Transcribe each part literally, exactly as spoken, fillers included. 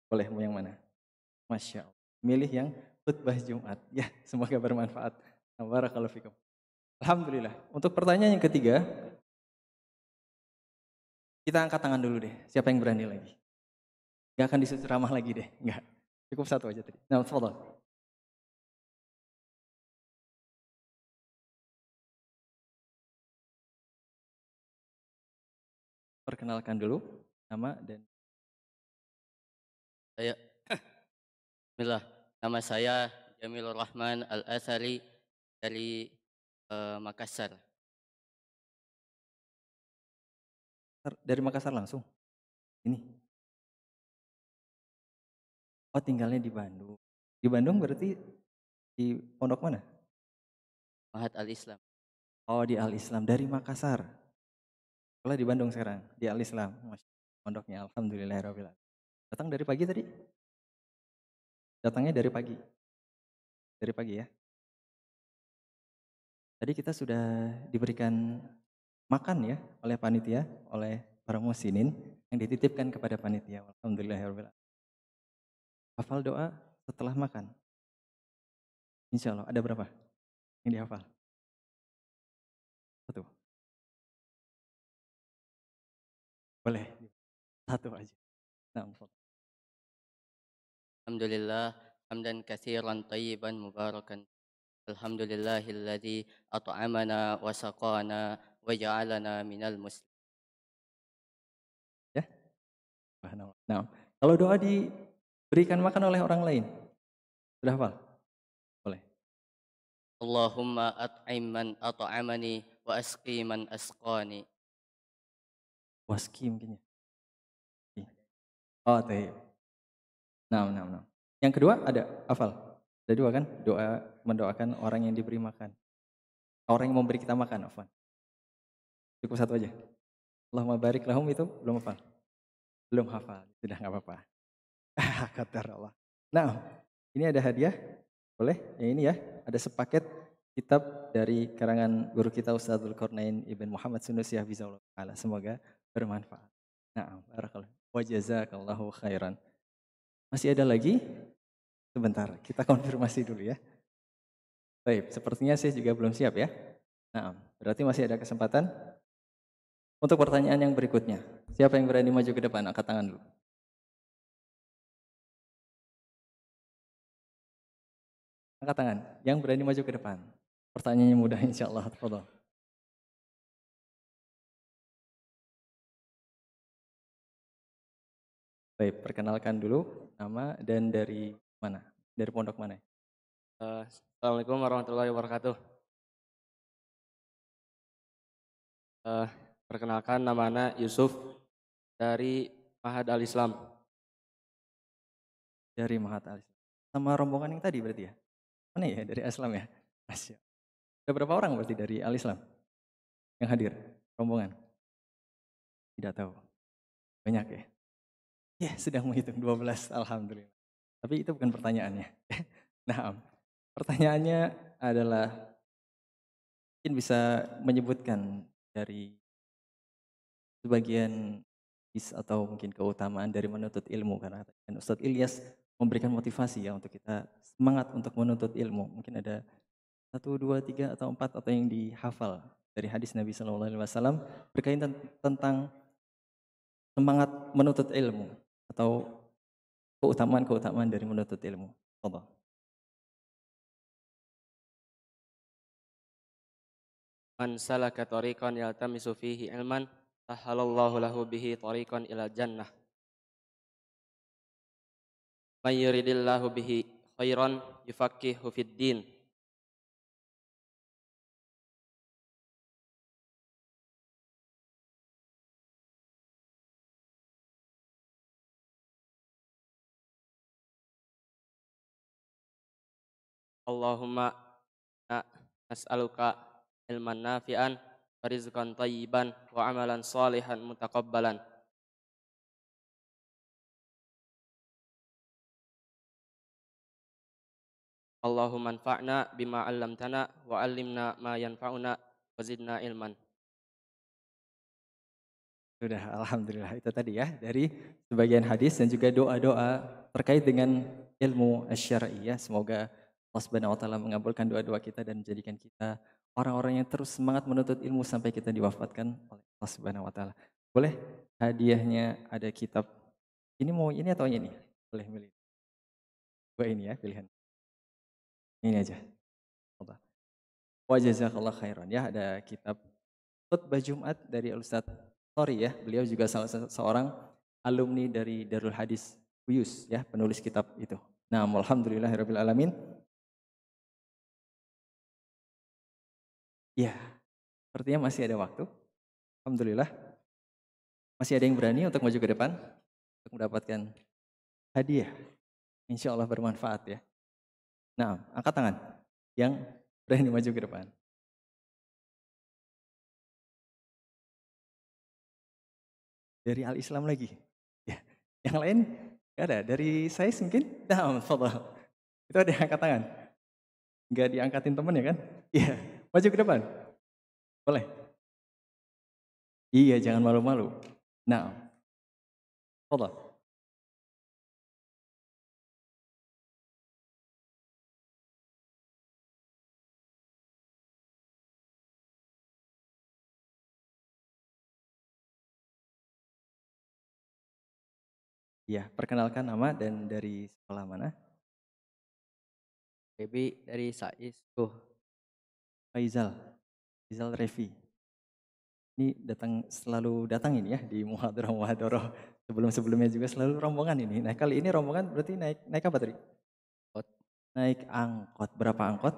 Boleh, mau yang mana? Masya Allah. Milih yang khutbah Jumat. Ya, semoga bermanfaat. Barakallahu fikum. Alhamdulillah. Untuk pertanyaan yang ketiga, kita angkat tangan dulu deh. Siapa yang berani lagi? Gak akan disuruh ceramah lagi deh. Enggak. Cukup satu aja tadi. Nah, tafadhol. Perkenalkan dulu nama dan Saya Bismillah, nama saya Jamilur Rahman Al-Athari dari eh, Makassar. dari Makassar langsung. Ini. Oh, tinggalnya di Bandung. Di Bandung berarti di pondok mana? Mahat Al-Islam. Oh, di Al Islam dari Makassar. Kalau di Bandung sekarang, di Al Islam. Masya Allah, pondoknya alhamdulillahirabbil alamin. Datang dari pagi tadi? Datangnya dari pagi. Dari pagi ya. Tadi kita sudah diberikan makan ya oleh panitia, oleh para musinin yang dititipkan kepada panitia. Alhamdulillahirabbil alamin. Hafal doa setelah makan. Insya Allah. Ada berapa yang dihafal? Satu. Boleh. Satu aja. Nah, Alhamdulillah, hamdan katsiran tayyiban mubarakan. Alhamdulillahilladzi at'amana wa saqana wa ja'alana minal muslimin. ya. Subhanallah. Nah, kalau doa diberikan makan oleh orang lain, sudah hafal? Boleh. Allahumma at'im man at'amani wa asqi man asqani. Waski mungkin ya. Iya. Oh, tayyib. Nah, nah, nah. Yang kedua ada hafal. Ada dua kan? Doa mendoakan orang yang diberi makan. Orang yang memberi kita makan, afwan. Cukup satu aja. Allahumma barik lahum itu belum hafal. Belum hafal. Sudah nggak apa-apa. Kata Allah. Nah, ini ada hadiah. Boleh? Yang ini ya. Ada sepaket kitab dari karangan guru kita Ustadzul Qarnain Ibn Muhammad Sunusi Hafizahullah Ta'ala. Semoga bermanfaat. Nah, barakallahu. Wa jazakallahu khairan. Masih ada lagi? Sebentar, kita konfirmasi dulu ya. Baik, sepertinya saya juga belum siap ya. Nah, berarti masih ada kesempatan untuk pertanyaan yang berikutnya. Siapa yang berani maju ke depan? Angkat tangan dulu. Angkat tangan. Yang berani maju ke depan. Pertanyaannya mudah insya Allah. Tafadhol. Baik, perkenalkan dulu nama dan dari mana? Dari pondok mana? Eh, Assalamualaikum warahmatullahi wabarakatuh. Eh, Perkenalkan nama anak Yusuf dari Mahad Al-Islam. Dari Mahat Al. Sama rombongan yang tadi berarti ya? Mana ya? Dari Islam ya? Masya. Ada berapa orang berarti dari Al Islam yang hadir? Rombongan? Tidak tahu. Banyak ya? Ya, sedang menghitung dua belas. Alhamdulillah. Tapi itu bukan pertanyaannya. Nah, pertanyaannya adalah mungkin bisa menyebutkan dari sebagian is atau mungkin keutamaan dari menuntut ilmu karena kan Ustadz Ilyas memberikan motivasi ya untuk kita semangat untuk menuntut ilmu. Mungkin ada satu, dua, tiga atau empat atau yang dihafal dari hadis Nabi Shallallahu Alaihi Wasallam berkaitan tentang semangat menuntut ilmu atau keutamaan-keutamaan dari menuntut ilmu. Allah. Man salaka tariqan yaltamisu fihi ilman, sahalallahu lahu bihi tariqan ila jannah. May yuridillahu bihi khairan yufaqihu fid din. Allahumma na nas'aluka ilman nafi'an wa rizqan tayyiban wa amalan salihan mutaqabbalan. Allahumma anfa'na bima 'allamtana wa 'allimna ma yanfa'una wa zidna ilman. Sudah, alhamdulillah itu tadi ya dari sebagian hadis dan juga doa-doa terkait dengan ilmu asy-syar'i ya. Semoga Allah Subhanahu wa taala mengabulkan doa-doa kita dan menjadikan kita orang-orang yang terus semangat menuntut ilmu sampai kita diwafatkan oleh Allah Subhanahu wa taala. Boleh hadiahnya ada kitab. Ini mau ini atau ini? Boleh milih. Dua ini ya pilihan. Ini aja. Coba. Wa jazakallah khairan ya, ada kitab Khutbah Jumat dari Ustadz Thori ya. Beliau juga salah satu seorang alumni dari Darul Hadis Uyus ya, penulis kitab itu. Nah, alhamdulillahirabbil alamin. Ya, sepertinya masih ada waktu. Alhamdulillah. Masih ada yang berani untuk maju ke depan untuk mendapatkan hadiah. Insya Allah bermanfaat ya. Nah, angkat tangan yang berani maju ke depan. Dari Al-Islam lagi. Ya. Yang lain nggak ada. Dari saya mungkin. Nah, fadhal. Itu ada yang angkat tangan. Nggak diangkatin temen ya kan? Iya. Maju ke depan. Boleh. Iya, jangan malu-malu. Nah, fadhal. Ya, perkenalkan nama dan dari sekolah mana? Baby dari Sais. Tuh, Faizal. Faizal Revi. Ini datang selalu datang ini ya di muhadarah-muhadarah. Sebelum-sebelumnya juga selalu rombongan ini. Nah, kali ini rombongan berarti naik naik apa tadi? Angkot. Naik angkot. Berapa angkot?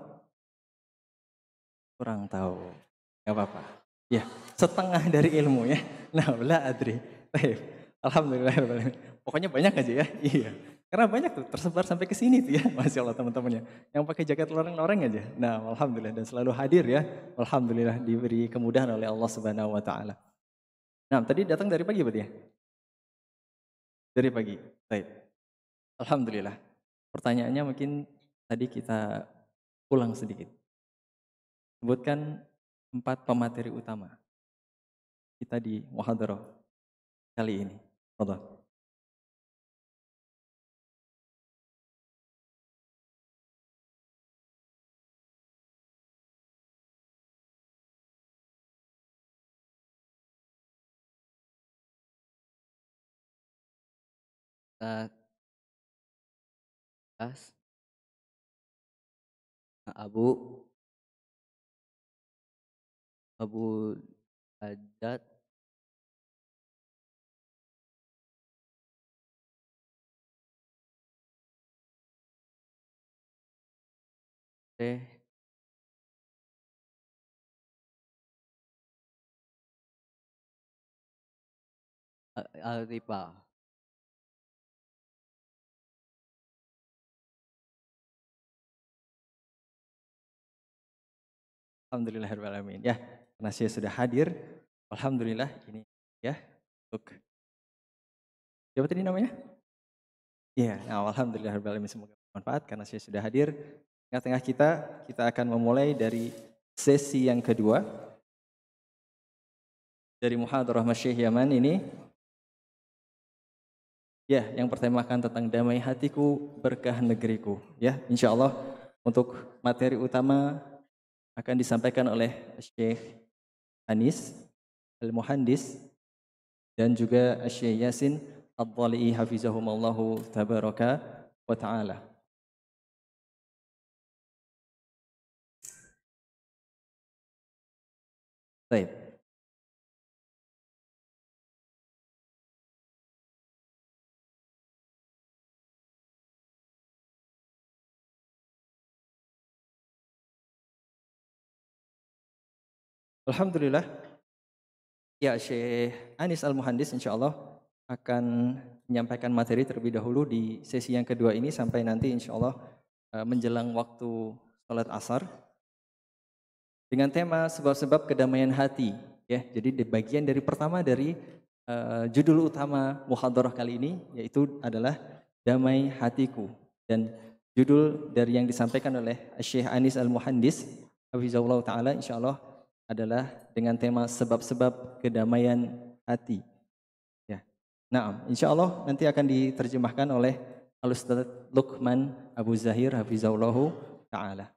Kurang tahu. Gak apa-apa. Ya, setengah dari ilmu ya. Nah, la adri. Baik. Alhamdulillah. Pokoknya banyak aja ya. Iya. Karena banyak tuh tersebar sampai ke sini tuh ya. Masya Allah teman-temannya. Yang pakai jaket loreng-loreng aja. Nah, alhamdulillah dan selalu hadir ya. Alhamdulillah diberi kemudahan oleh Allah Subhanahu wa taala. Nah, tadi datang dari pagi berarti ya? Dari pagi. Baik. Alhamdulillah. Pertanyaannya mungkin tadi kita ulang sedikit. Sebutkan empat pemateri utama kita di muhadarah kali ini. Fadhal. Ustaz As, Abu, Abu Hajat, Teh, Al-Rifa. Alhamdulillahirrahmanirrahim. Ya, karena saya sudah hadir. Alhamdulillah ini ya. Untuk siapa tadi namanya? Iya, nah, alhamdulillahirrahmanirrahim. Semoga bermanfaat karena saya sudah hadir. Tengah-tengah kita, kita akan memulai dari sesi yang kedua. Dari muhadarah Masyayikh Yaman ini. Ya, yang pertama akan tentang damai hatiku, berkah negeriku. Ya, insya Allah untuk materi utama akan disampaikan oleh Syekh Anis Al-Muhandis dan juga Syekh Yasin Ad-Dhali'i hafizahumallahu tabaraka wa ta'ala. Baik. Alhamdulillah. Ya, Syekh Anis Al-Muhandis insyaallah akan menyampaikan materi terlebih dahulu di sesi yang kedua ini sampai nanti insyaallah menjelang waktu salat asar dengan tema sebab-sebab kedamaian hati ya. Jadi di bagian dari pertama dari uh, judul utama muhadarah kali ini yaitu adalah damai hatiku, dan judul dari yang disampaikan oleh Syekh Anis Al-Muhandis hafizahullah taala insyaallah adalah dengan tema sebab-sebab kedamaian hati. Ya. Nah, insyaallah nanti akan diterjemahkan oleh Al-Ustadz Luqman Abu Zahir hafizahullahu ta'ala.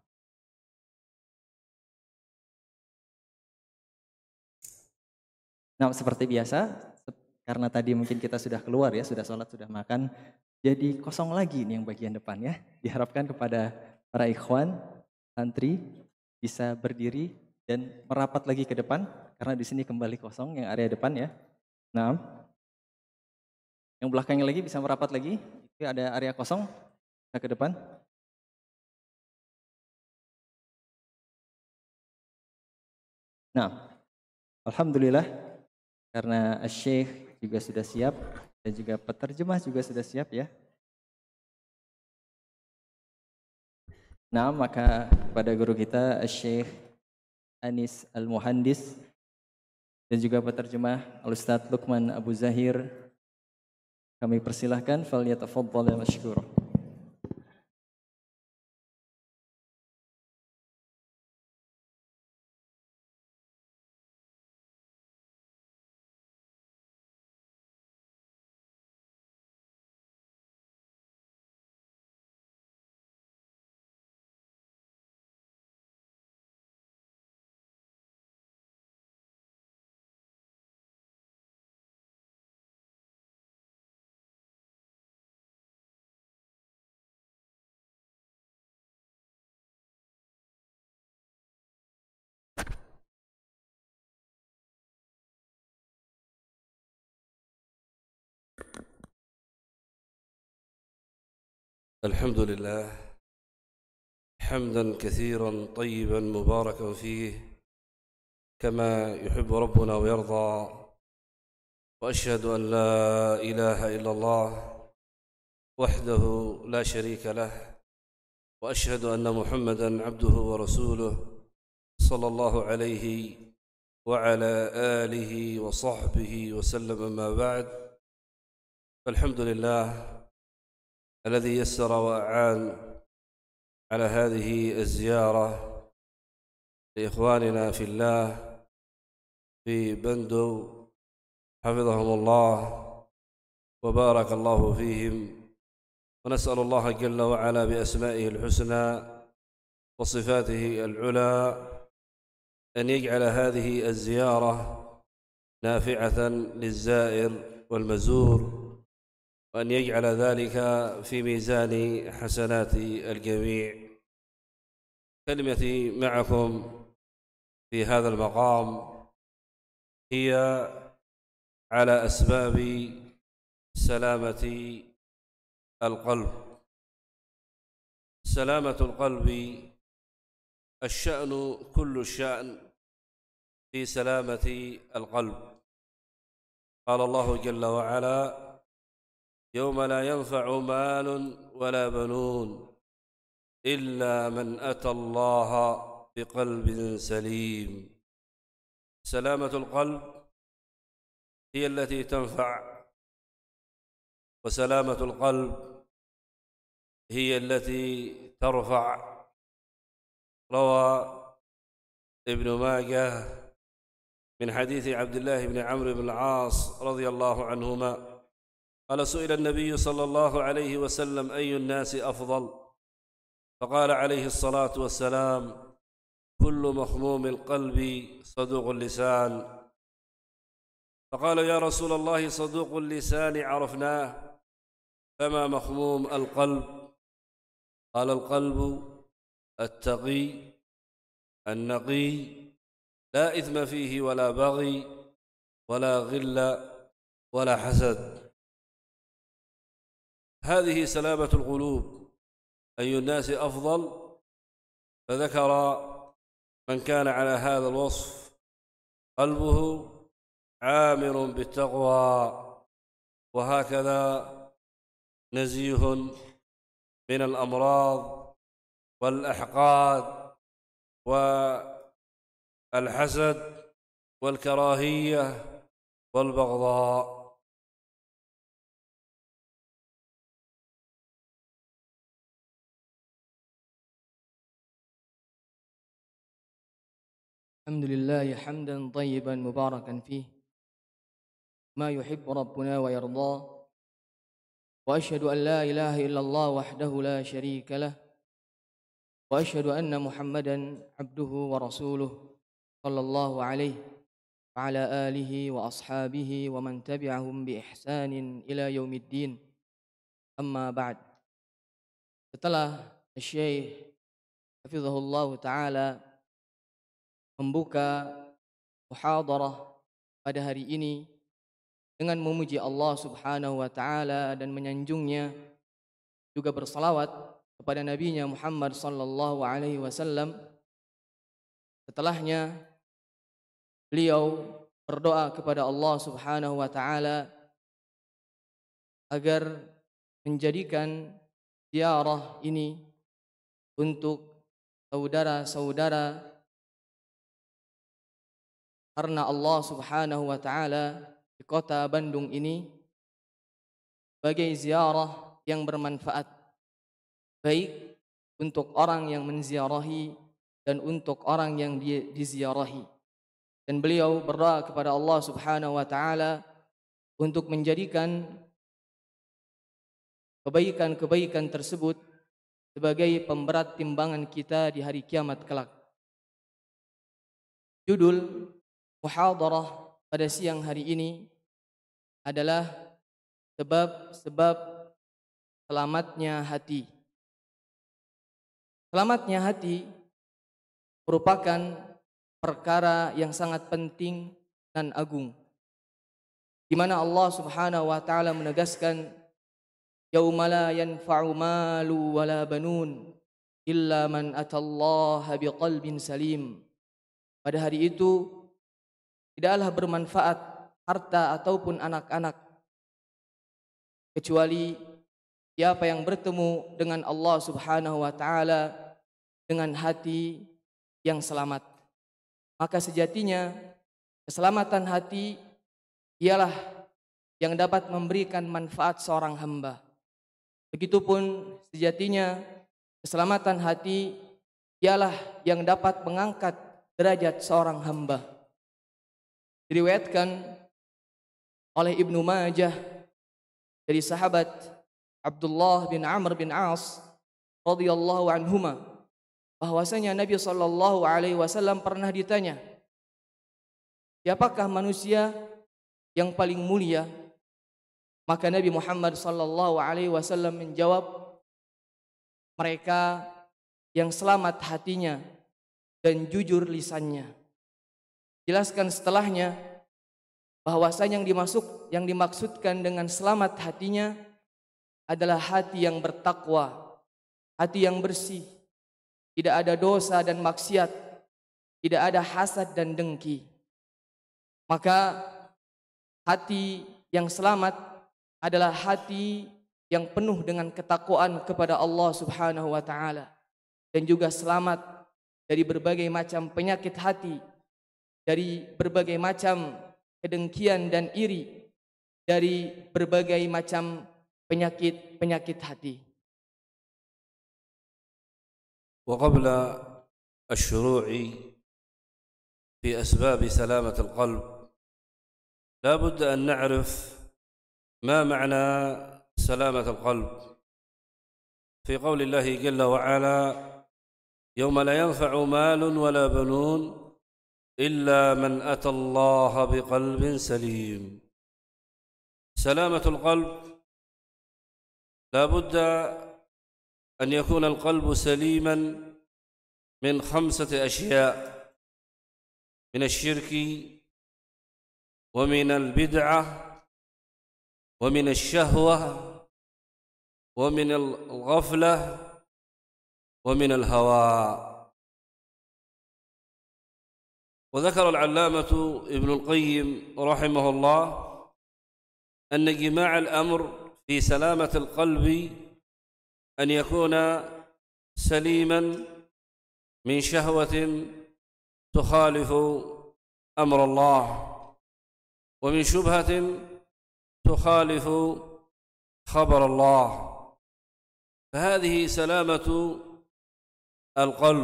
Nah, seperti biasa, karena tadi mungkin kita sudah keluar ya, sudah sholat, sudah makan, jadi kosong lagi nih yang bagian depan ya. Diharapkan kepada para ikhwan, santri bisa berdiri dan merapat lagi ke depan, karena di sini kembali kosong yang area depan ya. Nah, yang belakangnya lagi bisa merapat lagi, itu ada area kosong, kita ke depan. Nah, alhamdulillah karena Syekh juga sudah siap dan juga peterjemah juga sudah siap ya. Nah, maka pada guru kita Syekh Anis Al-Muhandis dan juga peterjemah Al-Ustadz Luqman Abu Zahir, kami persilahkan falyatafaddal mashkura. الحمد لله حمدا كثيرا طيبا مباركا فيه كما يحب ربنا ويرضى، وأشهد أن لا إله إلا الله وحده لا شريك له، وأشهد أن محمدا عبده ورسوله صلى الله عليه وعلى آله وصحبه وسلم. أما بعد، فالحمد لله الذي يسر وأعان على هذه الزيارة لإخواننا في الله في بندو، حفظهم الله وبارك الله فيهم، ونسأل الله جل وعلا بأسمائه الحسنى وصفاته العلى أن يجعل هذه الزيارة نافعة للزائر والمزور، وأن يجعل ذلك في ميزان حسنات الجميع. كلمتي معكم في هذا المقام هي على أسباب سلامة القلب. سلامة القلب الشأن كل الشأن في سلامة القلب. قال الله جل وعلا: يوم لا ينفع مال ولا بنون إلا من أتى الله بقلب سليم. سلامة القلب هي التي تنفع، وسلامة القلب هي التي ترفع. روى ابن ماجه من حديث عبد الله بن عمرو بن العاص رضي الله عنهما قال: سئل النبي صلى الله عليه وسلم: أي الناس أفضل؟ فقال عليه الصلاة والسلام: كل مخموم القلب صدوق اللسان. فقال: يا رسول الله، صدوق اللسان عرفناه، فما مخموم القلب؟ قال: القلب التقي النقي، لا إثم فيه ولا بغي ولا غل ولا حسد. هذه سلامة القلوب. أي الناس أفضل؟ فذكر من كان على هذا الوصف قلبه عامر بالتقوى، وهكذا نزيه من الأمراض والأحقاد والحسد والكراهية والبغضاء. الحمد لله حمدا طيبا مباركا فيه ما يحب ربنا ويرضاه، وأشهد أن لا إله إلا الله وحده لا شريك له وأشهد أن محمدا عبده ورسوله صلى الله عليه وعلى آله وأصحابه ومن تبعهم بإحسان إلى يوم الدين. أما بعد. Setelah Syekh Hafizahullah Ta'ala membuka muhadarah pada hari ini dengan memuji Allah Subhanahu wa Ta'ala dan menyanjungnya, juga bersalawat kepada nabinya Muhammad sallallahu alaihi wasallam. Setelahnya beliau berdoa kepada Allah Subhanahu wa Ta'ala agar menjadikan ziarah ini untuk saudara-saudara, karena Allah Subhanahu wa Ta'ala di kota Bandung ini sebagai ziarah yang bermanfaat, baik untuk orang yang menziarahi dan untuk orang yang diziarahi. Dan beliau berdoa kepada Allah Subhanahu wa Ta'ala untuk menjadikan kebaikan-kebaikan tersebut sebagai pemberat timbangan kita di hari kiamat kelak. Judul muhadarah pada siang hari ini adalah sebab-sebab selamatnya hati. Selamatnya hati merupakan perkara yang sangat penting dan agung, di mana Allah Subhanahu wa Ta'ala menegaskan, yauma la yanfa'u malu wala banun illa man atallaha biqalbin salim. Pada hari itu tidaklah bermanfaat harta ataupun anak-anak kecuali siapa yang bertemu dengan Allah Subhanahu wa Ta'ala dengan hati yang selamat. Maka sejatinya keselamatan hati ialah yang dapat memberikan manfaat seorang hamba. Begitupun sejatinya keselamatan hati ialah yang dapat mengangkat derajat seorang hamba. Diriwayatkan oleh Ibnu Majah dari sahabat Abdullah bin Amr bin As radhiyallahu anhuma, bahwasanya Nabi sallallahu alaihi wasallam pernah ditanya, siapakah manusia yang paling mulia? Maka Nabi Muhammad sallallahu alaihi wasallam menjawab, mereka yang selamat hatinya dan jujur lisannya. Jelaskan setelahnya bahwasanya yang dimasuk yang dimaksudkan dengan selamat hatinya adalah hati yang bertakwa, hati yang bersih, tidak ada dosa dan maksiat, tidak ada hasad dan dengki. Maka hati yang selamat adalah hati yang penuh dengan ketakwaan kepada Allah Subhanahu wa Ta'ala, dan juga selamat dari berbagai macam penyakit hati, dari berbagai macam kedengkian dan iri, dari berbagai macam penyakit-penyakit hati. وقبل الشروع في أسباب سلامة القلب لا بد أن نعرف ما معنى سلامة القلب. في قول الله جل وعلا يوم لا ينفع مال ولا بنون إلا من أتى الله بقلب سليم. سلامة القلب لا بد أن يكون القلب سليما من خمسة أشياء: من الشرك ومن البدعة ومن الشهوة ومن الغفلة ومن الهوى. وذكر العلامة ابن القيم رحمه الله أن جماع الأمر في سلامة القلب أن يكون سليما من شهوة تخالف أمر الله، ومن شبهة تخالف خبر الله. فهذه سلامة القلب.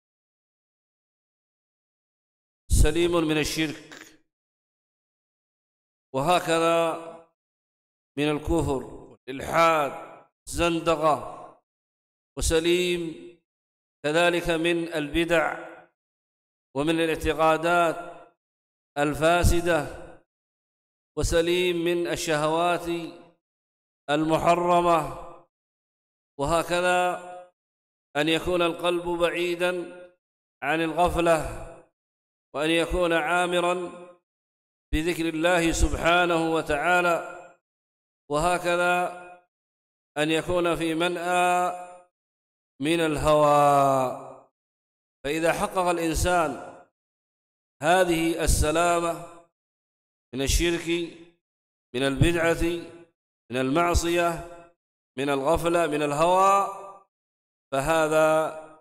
سليم من الشرك، وهكذا من الكفر إلحاد زندقة، وسليم كذلك من البدع ومن الاعتقادات الفاسدة، وسليم من الشهوات المحرمة. وهكذا أن يكون القلب بعيدا عن الغفلة، وأن يكون عامرا بذكر الله سبحانه وتعالى، وهكذا أن يكون في منأى من الهوى. فإذا حقق الإنسان هذه السلامة من الشرك، من البدعة، من المعصية، من الغفلة، من الهوى، فهذا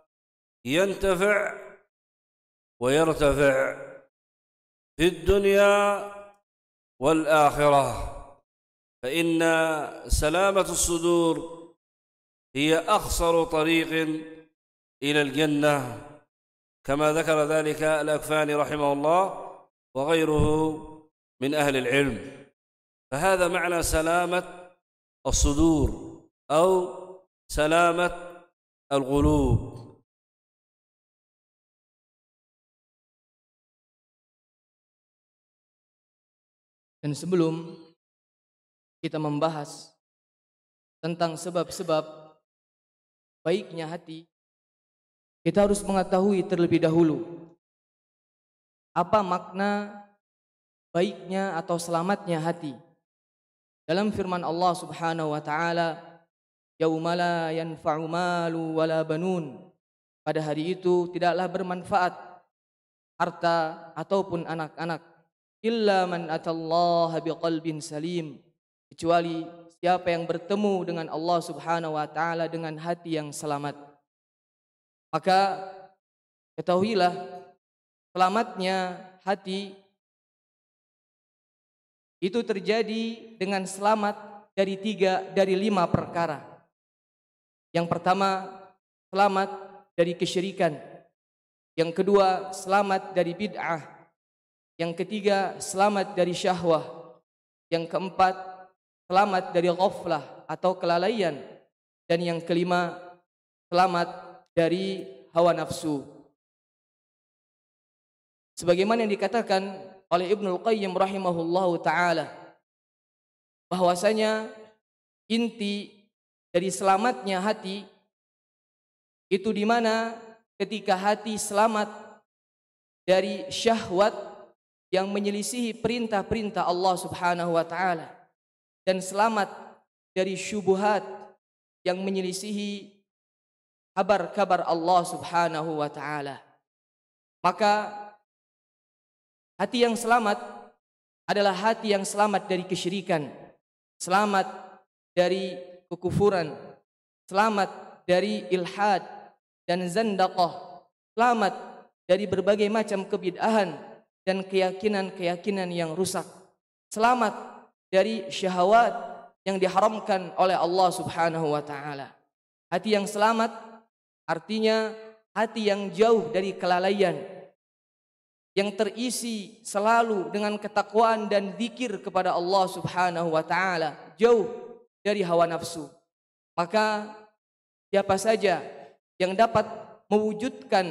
ينتفع ويرتفع في الدنيا والآخرة. فإن سلامة الصدور هي أخصر طريق إلى الجنة، كما ذكر ذلك الأكفاني رحمه الله وغيره من أهل العلم. فهذا معنى سلامة الصدور أو سلامة القلوب. Dan sebelum kita membahas tentang sebab-sebab baiknya hati, kita harus mengetahui terlebih dahulu apa makna baiknya atau selamatnya hati. Dalam firman Allah Subhanahu wa taala, "Yauma la yanfa'u malu wala banun." Pada hari itu tidaklah bermanfaat harta ataupun anak-anak, illa man atallaha biqalbin salim, kecuali siapa yang bertemu dengan Allah Subhanahu wa taala dengan hati yang selamat. Maka ketahuilah selamatnya hati itu terjadi dengan selamat dari tiga dari lima perkara. Yang pertama, selamat dari kesyirikan. Yang kedua, selamat dari bid'ah. Yang ketiga, selamat dari syahwah. Yang keempat, selamat dari ghaflah atau kelalaian. Dan yang kelima, selamat dari hawa nafsu. Sebagaimana yang dikatakan oleh Ibnul Qayyim rahimahullahu ta'ala, bahwasanya inti dari selamatnya hati itu di mana ketika hati selamat dari syahwat yang menyelisihi perintah-perintah Allah Subhanahu wa taala, dan selamat dari syubhat yang menyelisihi kabar-kabar Allah Subhanahu wa taala. Maka hati yang selamat adalah hati yang selamat dari kesyirikan, selamat dari kekufuran, selamat dari ilhad dan zandaqah, selamat dari berbagai macam kebid'ahan dan keyakinan-keyakinan yang rusak, selamat dari syahwat yang diharamkan oleh Allah Subhanahu wa taala. Hati yang selamat artinya hati yang jauh dari kelalaian, yang terisi selalu dengan ketakwaan dan zikir kepada Allah Subhanahu wa taala, jauh dari hawa nafsu. Maka siapa saja yang dapat mewujudkan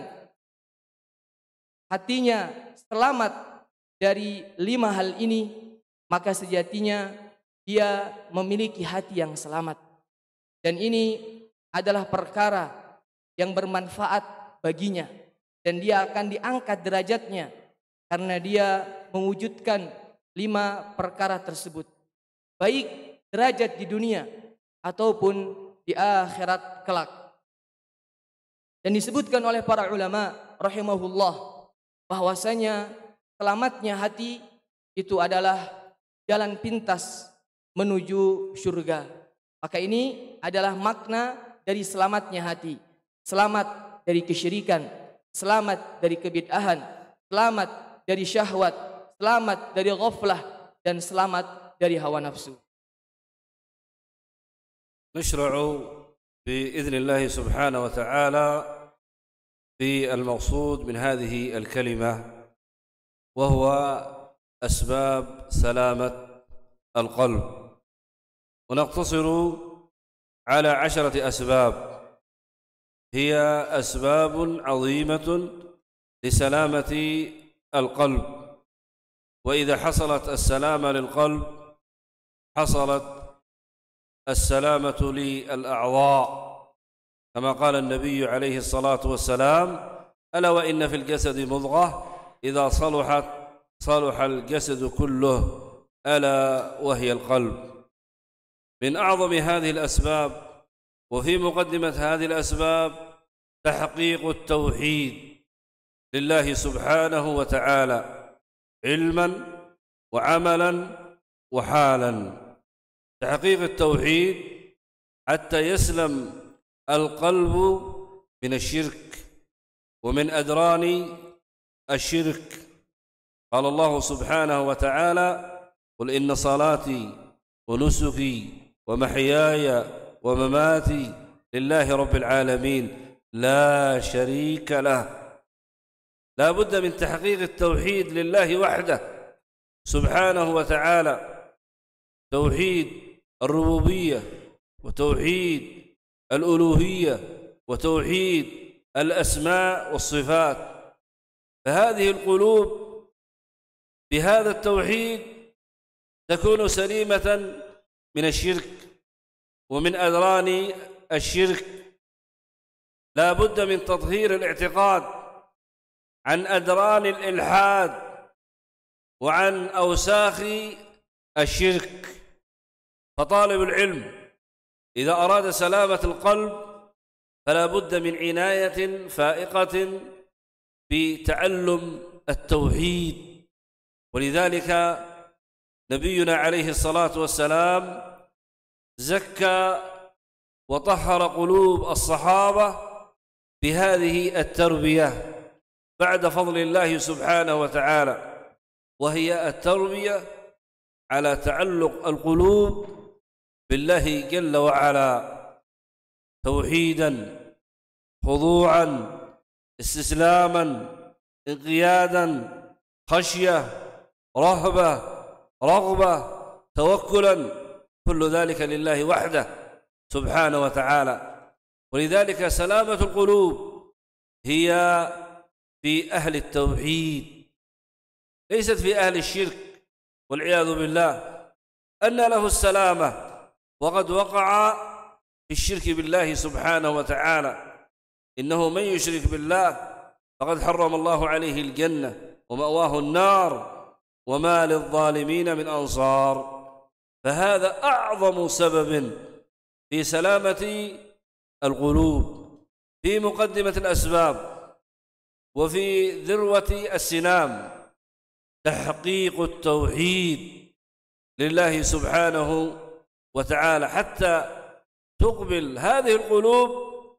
hatinya selamat dari lima hal ini, maka sejatinya dia memiliki hati yang selamat. Dan ini adalah perkara yang bermanfaat baginya, dan dia akan diangkat derajatnya karena dia mewujudkan lima perkara tersebut, baik derajat di dunia ataupun di akhirat kelak. Dan disebutkan oleh para ulama rahimahullah bahwasanya selamatnya hati itu adalah jalan pintas menuju surga. Maka ini adalah makna dari selamatnya hati. Selamat dari kesyirikan, selamat dari kebid'ahan, selamat dari syahwat, selamat dari ghaflah, dan selamat dari hawa nafsu. نشرع بإذن الله سبحانه وتعالى في المقصود من هذه الكلمة، وهو أسباب سلامة القلب. ونقتصر على عشرة أسباب هي أسباب عظيمة لسلامة القلب. وإذا حصلت السلامة للقلب حصلت السلامة للأعضاء، كما قال النبي عليه الصلاة والسلام: ألا وإن في الجسد مضغة إذا صلحت صلح الجسد كله ألا وهي القلب. من أعظم هذه الأسباب وفي مقدمة هذه الأسباب تحقيق التوحيد لله سبحانه وتعالى علما وعملا وحالا. تحقيق التوحيد حتى يسلم القلب من الشرك ومن أدران الشرك. قال الله سبحانه وتعالى: قل إن صلاتي ونسكي ومحياي ومماتي لله رب العالمين لا شريك له. لا بد من تحقيق التوحيد لله وحده سبحانه وتعالى، توحيد الربوبية وتوحيد الألوهية وتوحيد الأسماء والصفات. فهذه القلوب بهذا التوحيد تكون سليمة من الشرك ومن أدران الشرك. لا بد من تطهير الاعتقاد عن أدران الإلحاد وعن أوساخ الشرك. فطالب العلم إذا أراد سلامة القلب فلا بد من عناية فائقة بتعلم التوحيد. ولذلك نبينا عليه الصلاة والسلام زكى وطهر قلوب الصحابة بهذه التربية بعد فضل الله سبحانه وتعالى، وهي التربية على تعلق القلوب بالله جل وعلا توحيدا خضوعا استسلاما انقيادا خشية رهبة رغبة توكلا، كل ذلك لله وحده سبحانه وتعالى. ولذلك سلامة القلوب هي في أهل التوحيد ليست في أهل الشرك والعياذ بالله. أن له السلامة وقد وقع في الشرك بالله سبحانه وتعالى. إنه من يشرك بالله فقد حرم الله عليه الجنة ومأواه النار وما للظالمين من أنصار. فهذا أعظم سبب في سلامة القلوب في مقدمة الأسباب وفي ذروة السنام تحقيق التوحيد لله سبحانه وتعالى حتى تقبل هذه القلوب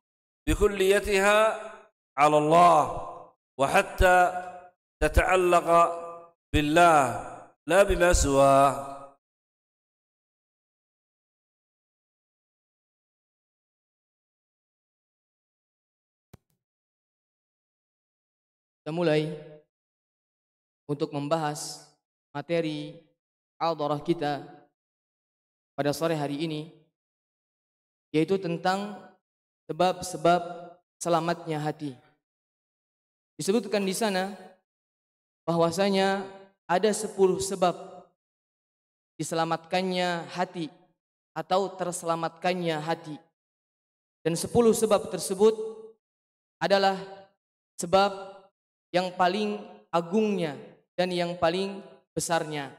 بكليتها على الله وحتى تتعلق بالله لا بما سواه. Kita mulai untuk membahas materi al-darah kita pada sore hari ini, yaitu tentang sebab-sebab selamatnya hati. Disebutkan di sana bahwasanya ada sepuluh sebab diselamatkannya hati atau terselamatkannya hati. Dan sepuluh sebab tersebut adalah sebab yang paling agungnya dan yang paling besarnya.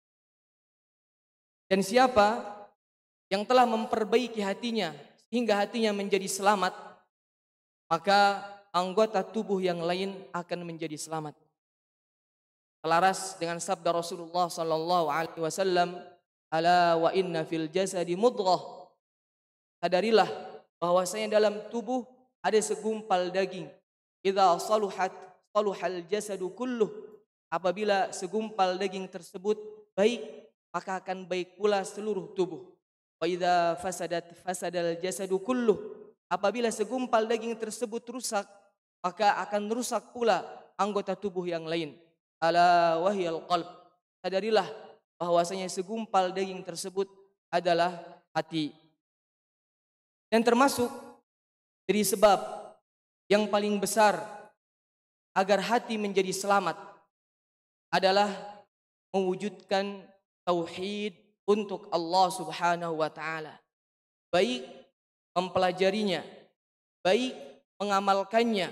Dan siapa yang telah memperbaiki hatinya sehingga hatinya menjadi selamat, maka anggota tubuh yang lain akan menjadi selamat. Selaras dengan sabda Rasulullah sallallahu alaihi wasallam, "Ala wa inna fil jasadi mudghah." Sadarilah bahwasanya dalam tubuh ada segumpal daging. Idza saluhat saluhal jasadu kulluh. Apabila segumpal daging tersebut baik, maka akan baik pula seluruh tubuh. Wa idza fasadat fasadal jasadu kulluh. Apabila segumpal daging tersebut rusak, maka akan rusak pula anggota tubuh yang lain. Ala wahyal qalb. Sadarilah bahwasanya segumpal daging tersebut adalah hati. Dan termasuk dari sebab yang paling besar agar hati menjadi selamat adalah mewujudkan tauhid untuk Allah Subhanahu wa taala. Baik mempelajarinya, baik mengamalkannya.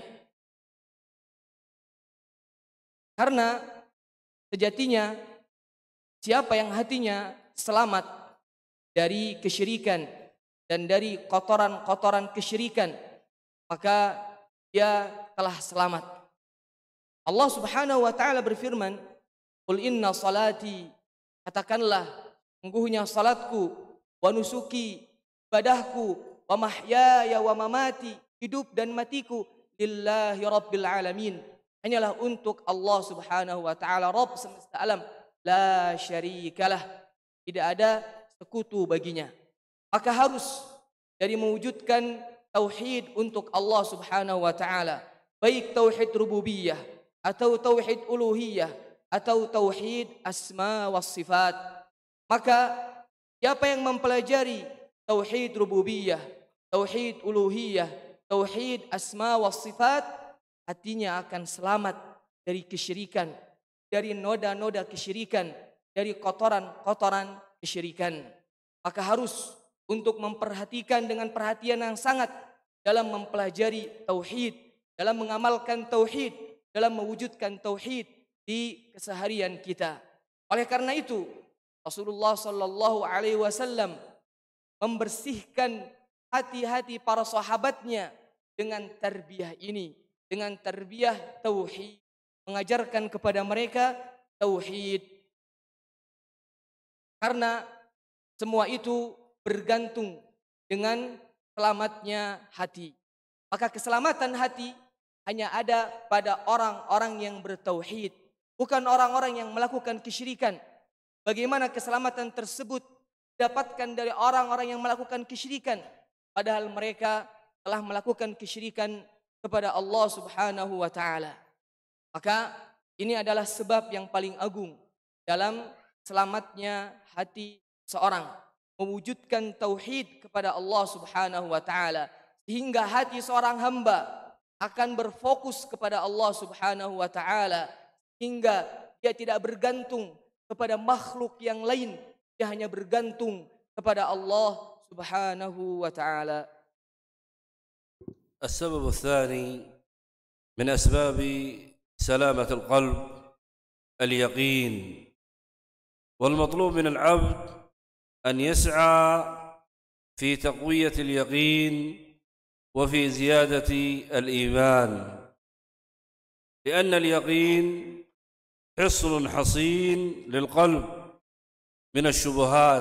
Karena sejatinya siapa yang hatinya selamat dari kesyirikan dan dari kotoran-kotoran kesyirikan, maka dia telah selamat. Allah Subhanahu wa taala berfirman, "Qul inna salati," katakanlah, sungguhnya salatku, wa nusuki, ibadahku, wa mahyaya wa mamati, hidup dan matiku, lillahi rabbil alamin, hanyalah untuk Allah Subhanahu wa taala, Rabb semesta alam, la syarikalah, tidak ada sekutu baginya. Maka harus dari mewujudkan tauhid untuk Allah Subhanahu wa taala, baik tauhid rububiyah atau tauhid uluhiyah atau tauhid asma was sifat. Maka siapa yang mempelajari tauhid rububiyah, tauhid uluhiyah, tauhid asma was sifat, hatinya akan selamat dari kesyirikan, dari noda-noda kesyirikan, dari kotoran-kotoran kesyirikan. Maka harus untuk memperhatikan dengan perhatian yang sangat dalam mempelajari tauhid, dalam mengamalkan tauhid, dalam mewujudkan tauhid di keseharian kita. Oleh karena itu, Rasulullah sallallahu alaihi wasallam membersihkan hati-hati para sahabatnya dengan tarbiyah ini, dengan tarbiyah tauhid, mengajarkan kepada mereka tauhid. Karena semua itu bergantung dengan selamatnya hati. Maka keselamatan hati hanya ada pada orang-orang yang bertauhid, bukan orang-orang yang melakukan kesyirikan. Bagaimana keselamatan tersebut dapatkan dari orang-orang yang melakukan kesyirikan, padahal mereka telah melakukan kesyirikan kepada Allah Subhanahu wa taala. Maka ini adalah sebab yang paling agung dalam selamatnya hati seorang, mewujudkan tauhid kepada Allah Subhanahu wa taala, sehingga hati seorang hamba akan berfokus kepada Allah Subhanahu wa taala, hingga dia tidak bergantung kepada makhluk yang lain, dia hanya bergantung kepada Allah Subhanahu wa taala. السبب الثاني من أسباب سلامة القلب اليقين، والمطلوب من العبد أن يسعى في تقوية اليقين وفي زيادة الإيمان، لأن اليقين حصن حصين للقلب من الشبهات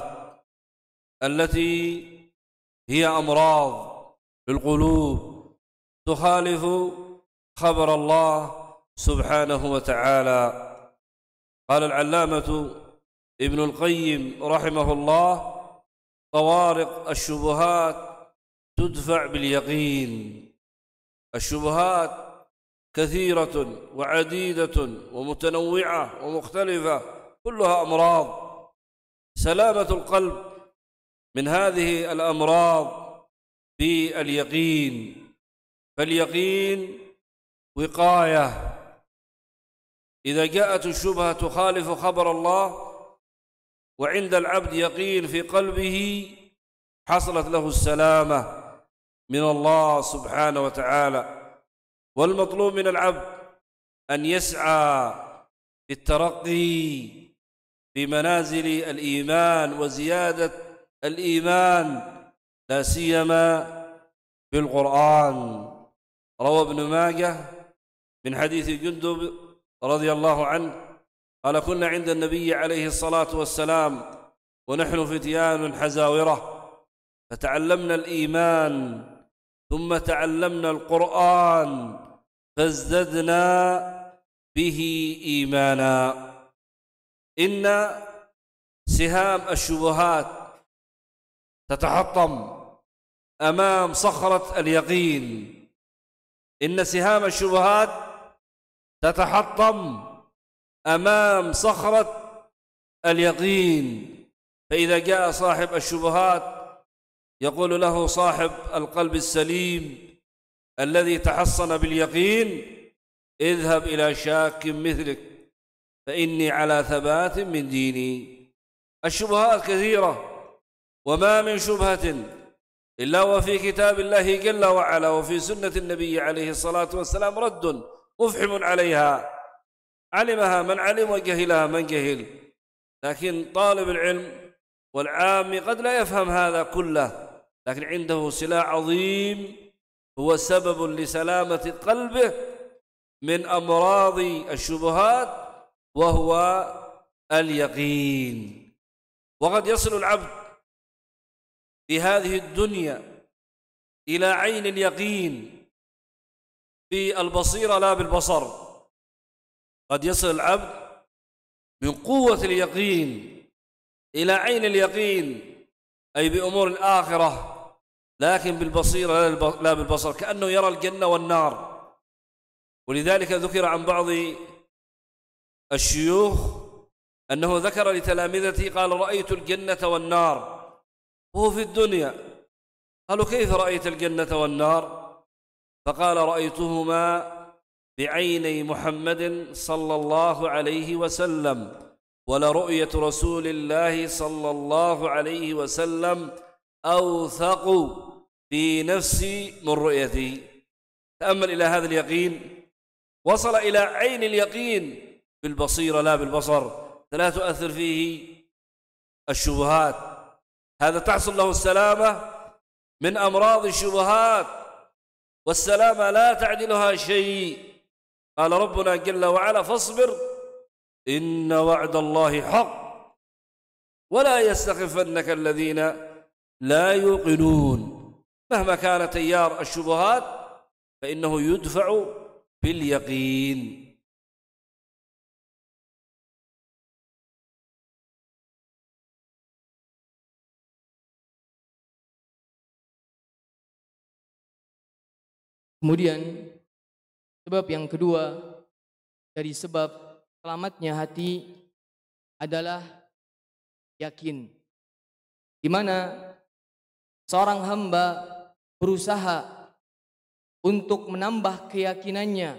التي هي أمراض للقلوب تخالف خبر الله سبحانه وتعالى. قال العلامة ابن القيم رحمه الله: طوارق الشبهات تدفع باليقين. الشبهات كثيرة وعديدة ومتنوعة ومختلفة، كلها أمراض. سلامة القلب من هذه الأمراض باليقين، فاليقين وقاية. إذا جاءت الشبهة تخالف خبر الله وعند العبد يقين في قلبه حصلت له السلامة من الله سبحانه وتعالى. والمطلوب من العبد أن يسعى في الترقي في منازل الإيمان وزيادة الإيمان، لا سيما بالقرآن. روى ابن ماجه من حديث جندب رضي الله عنه قال: كنا عند النبي عليه الصلاة والسلام ونحن فتيان حزاورة، فتعلمنا الإيمان ثم تعلمنا القرآن فازددنا به إيمانا. إن سهام الشبهات تتحطم أمام صخرة اليقين. إن سهام الشبهات تتحطم أمام صخرة اليقين. فإذا جاء صاحب الشبهات يقول له صاحب القلب السليم الذي تحصن باليقين: اذهب إلى شاك مثلك فإني على ثبات من ديني. الشبهات كثيرة، وما من شبهة إلا وفي كتاب الله جل وعلا وفي سنة النبي عليه الصلاة والسلام رد مفحم عليها، علمها من علم وجهلها من جهل. لكن طالب العلم والعام قد لا يفهم هذا كله، لكن عنده سلاح عظيم هو سبب لسلامة قلبه من أمراض الشبهات، وهو اليقين. وقد يصل العبد في هذه الدنيا إلى عين اليقين في البصيرة لا بالبصر. قد يصل العبد من قوة اليقين إلى عين اليقين، أي بأمور الآخرة، لكن بالبصيرة لا بالبصر، كأنه يرى الجنة والنار. ولذلك ذكر عن بعض الشيوخ أنه ذكر لتلامذته قال: رأيت الجنة والنار وهو في الدنيا. قالوا: كيف رأيت الجنة والنار؟ فقال: رأيتهما بعيني محمد صلى الله عليه وسلم، ولرؤية رسول الله صلى الله عليه وسلم أوثق في نفسي من رؤيتي. تأمل إلى هذا اليقين، وصل إلى عين اليقين بالبصيرة لا بالبصر، فلا تؤثر فيه الشبهات. هذا تحصل له السلامة من أمراض الشبهات، والسلامة لا تعدلها شيء. قال ربنا جل وعلا: فاصبر إن وعد الله حق ولا يستخفنك الذين لا يوقنون. مهما كان تيار الشبهات فإنه يدفع باليقين. Kemudian sebab yang kedua dari sebab selamatnya hati adalah yakin, di mana seorang hamba berusaha untuk menambah keyakinannya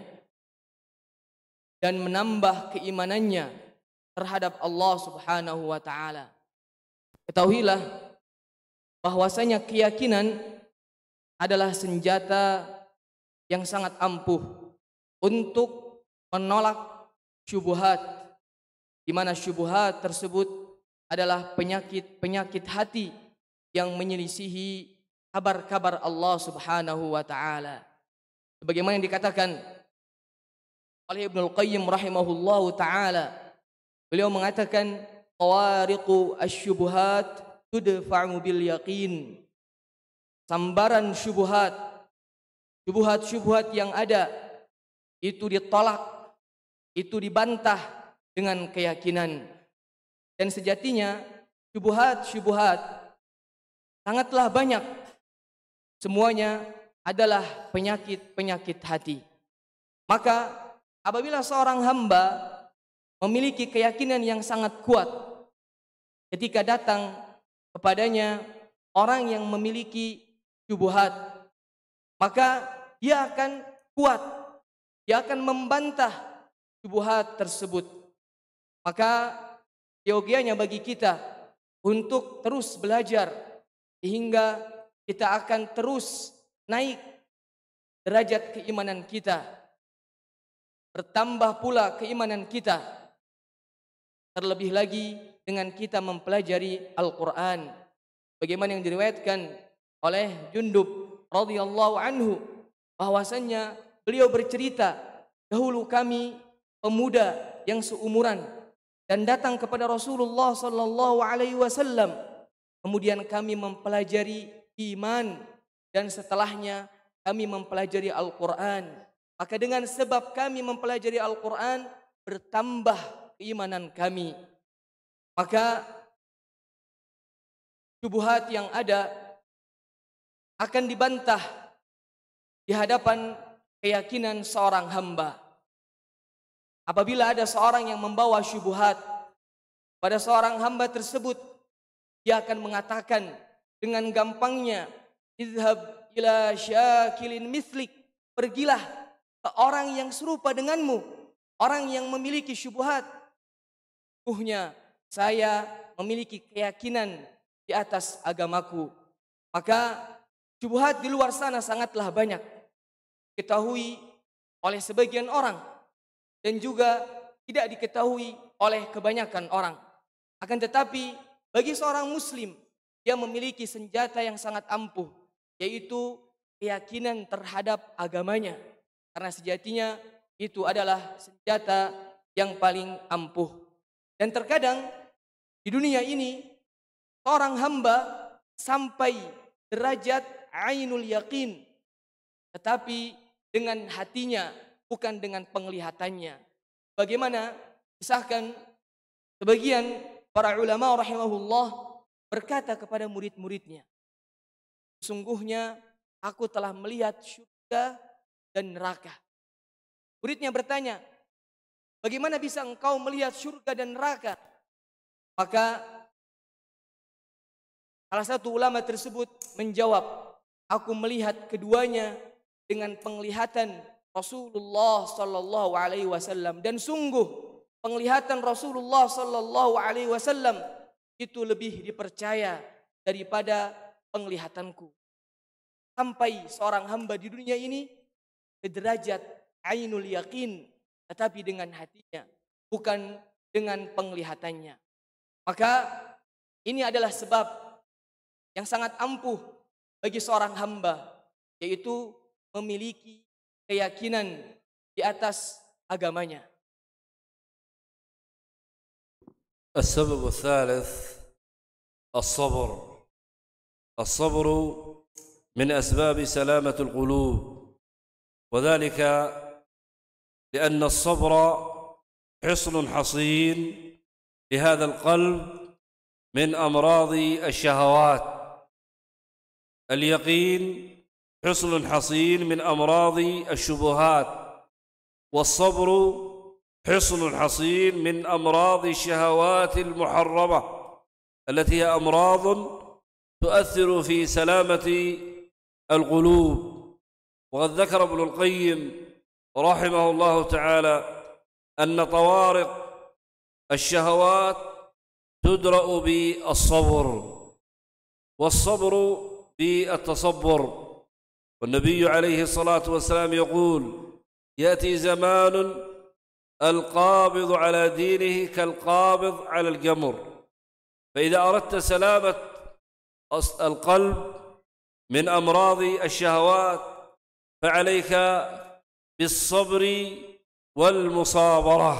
dan menambah keimanannya terhadap Allah Subhanahu wa taala. Ketahuilah bahwasanya keyakinan adalah senjata yang sangat ampuh untuk menolak syubhat, di mana syubhat tersebut adalah penyakit-penyakit hati yang menyelisihi kabar-kabar Allah Subhanahu wa taala. Sebagaimana yang dikatakan oleh Ibnu Al-Qayyim rahimahullahu taala, beliau mengatakan qawariqu asy-syubhat tudfa'u bil yaqin. Sambaran syubhat, syubhat-syubhat yang ada itu ditolak, itu dibantah dengan keyakinan. Dan sejatinya syubhat-syubhat sangatlah banyak. Semuanya adalah penyakit-penyakit hati. Maka apabila seorang hamba memiliki keyakinan yang sangat kuat, ketika datang kepadanya orang yang memiliki syubhat, maka dia akan kuat, dia akan membantah syubhat tersebut. Maka yogianya bagi kita untuk terus belajar sehingga kita akan terus naik derajat keimanan kita, bertambah pula keimanan kita, terlebih lagi dengan kita mempelajari Al-Quran. Bagaimana yang diriwayatkan oleh Jundub radhiyallahu anhu, bahwasannya beliau bercerita, dahulu kami pemuda yang seumuran dan datang kepada Rasulullah sallallahu alaihi wasallam, kemudian kami mempelajari iman dan setelahnya kami mempelajari Al-Quran. Maka dengan sebab kami mempelajari Al-Quran bertambah keimanan kami. Maka syubhat yang ada akan dibantah di hadapan keyakinan seorang hamba. Apabila ada seorang yang membawa syubhat pada seorang hamba tersebut, dia akan mengatakan dengan gampangnya, idhab ila syakilin mislik, pergilah ke orang yang serupa denganmu, orang yang memiliki syubhat. Sesungguhnya saya memiliki keyakinan di atas agamaku. Maka syubhat di luar sana sangatlah banyak diketahui oleh sebagian orang dan juga tidak diketahui oleh kebanyakan orang. Akan tetapi bagi seorang muslim, dia memiliki senjata yang sangat ampuh, yaitu keyakinan terhadap agamanya. Karena sejatinya itu adalah senjata yang paling ampuh. Dan terkadang di dunia ini seorang hamba sampai derajat ainul yakin, tetapi dengan hatinya, bukan dengan penglihatannya. Bagaimana kisahkan sebagian para ulama rahimahullah berkata kepada murid-muridnya, sesungguhnya aku telah melihat surga dan neraka. Muridnya bertanya, bagaimana bisa engkau melihat surga dan neraka? Maka salah satu ulama tersebut menjawab, aku melihat keduanya dengan penglihatan Rasulullah sallallahu alaihi wasallam, dan sungguh penglihatan Rasulullah sallallahu alaihi wasallam itu lebih dipercaya daripada penglihatanku. Sampai seorang hamba di dunia ini ke derajat ainul yakin, tetapi dengan hatinya, bukan dengan penglihatannya. Maka ini adalah sebab yang sangat ampuh bagi seorang hamba, yaitu memiliki keyakinan di atas agamanya. السبب الثالث الصبر. الصبر من أسباب سلامة القلوب، وذلك لأن الصبر حصن حصين لهذا القلب من أمراض الشهوات. اليقين حصن حصين من أمراض الشبهات، والصبر حصن حصين من أمراض الشهوات المحرمة التي هي أمراض تؤثر في سلامة القلوب. وقد ذكر ابن القيم رحمه الله تعالى أن طوارق الشهوات تدرأ بالصبر، والصبر بالتصبر. والنبي عليه الصلاة والسلام يقول يأتي زمان القابض على دينه كالقابض على الجمر. فإذا أردت سلامة القلب من أمراض الشهوات فعليك بالصبر والمصابرة.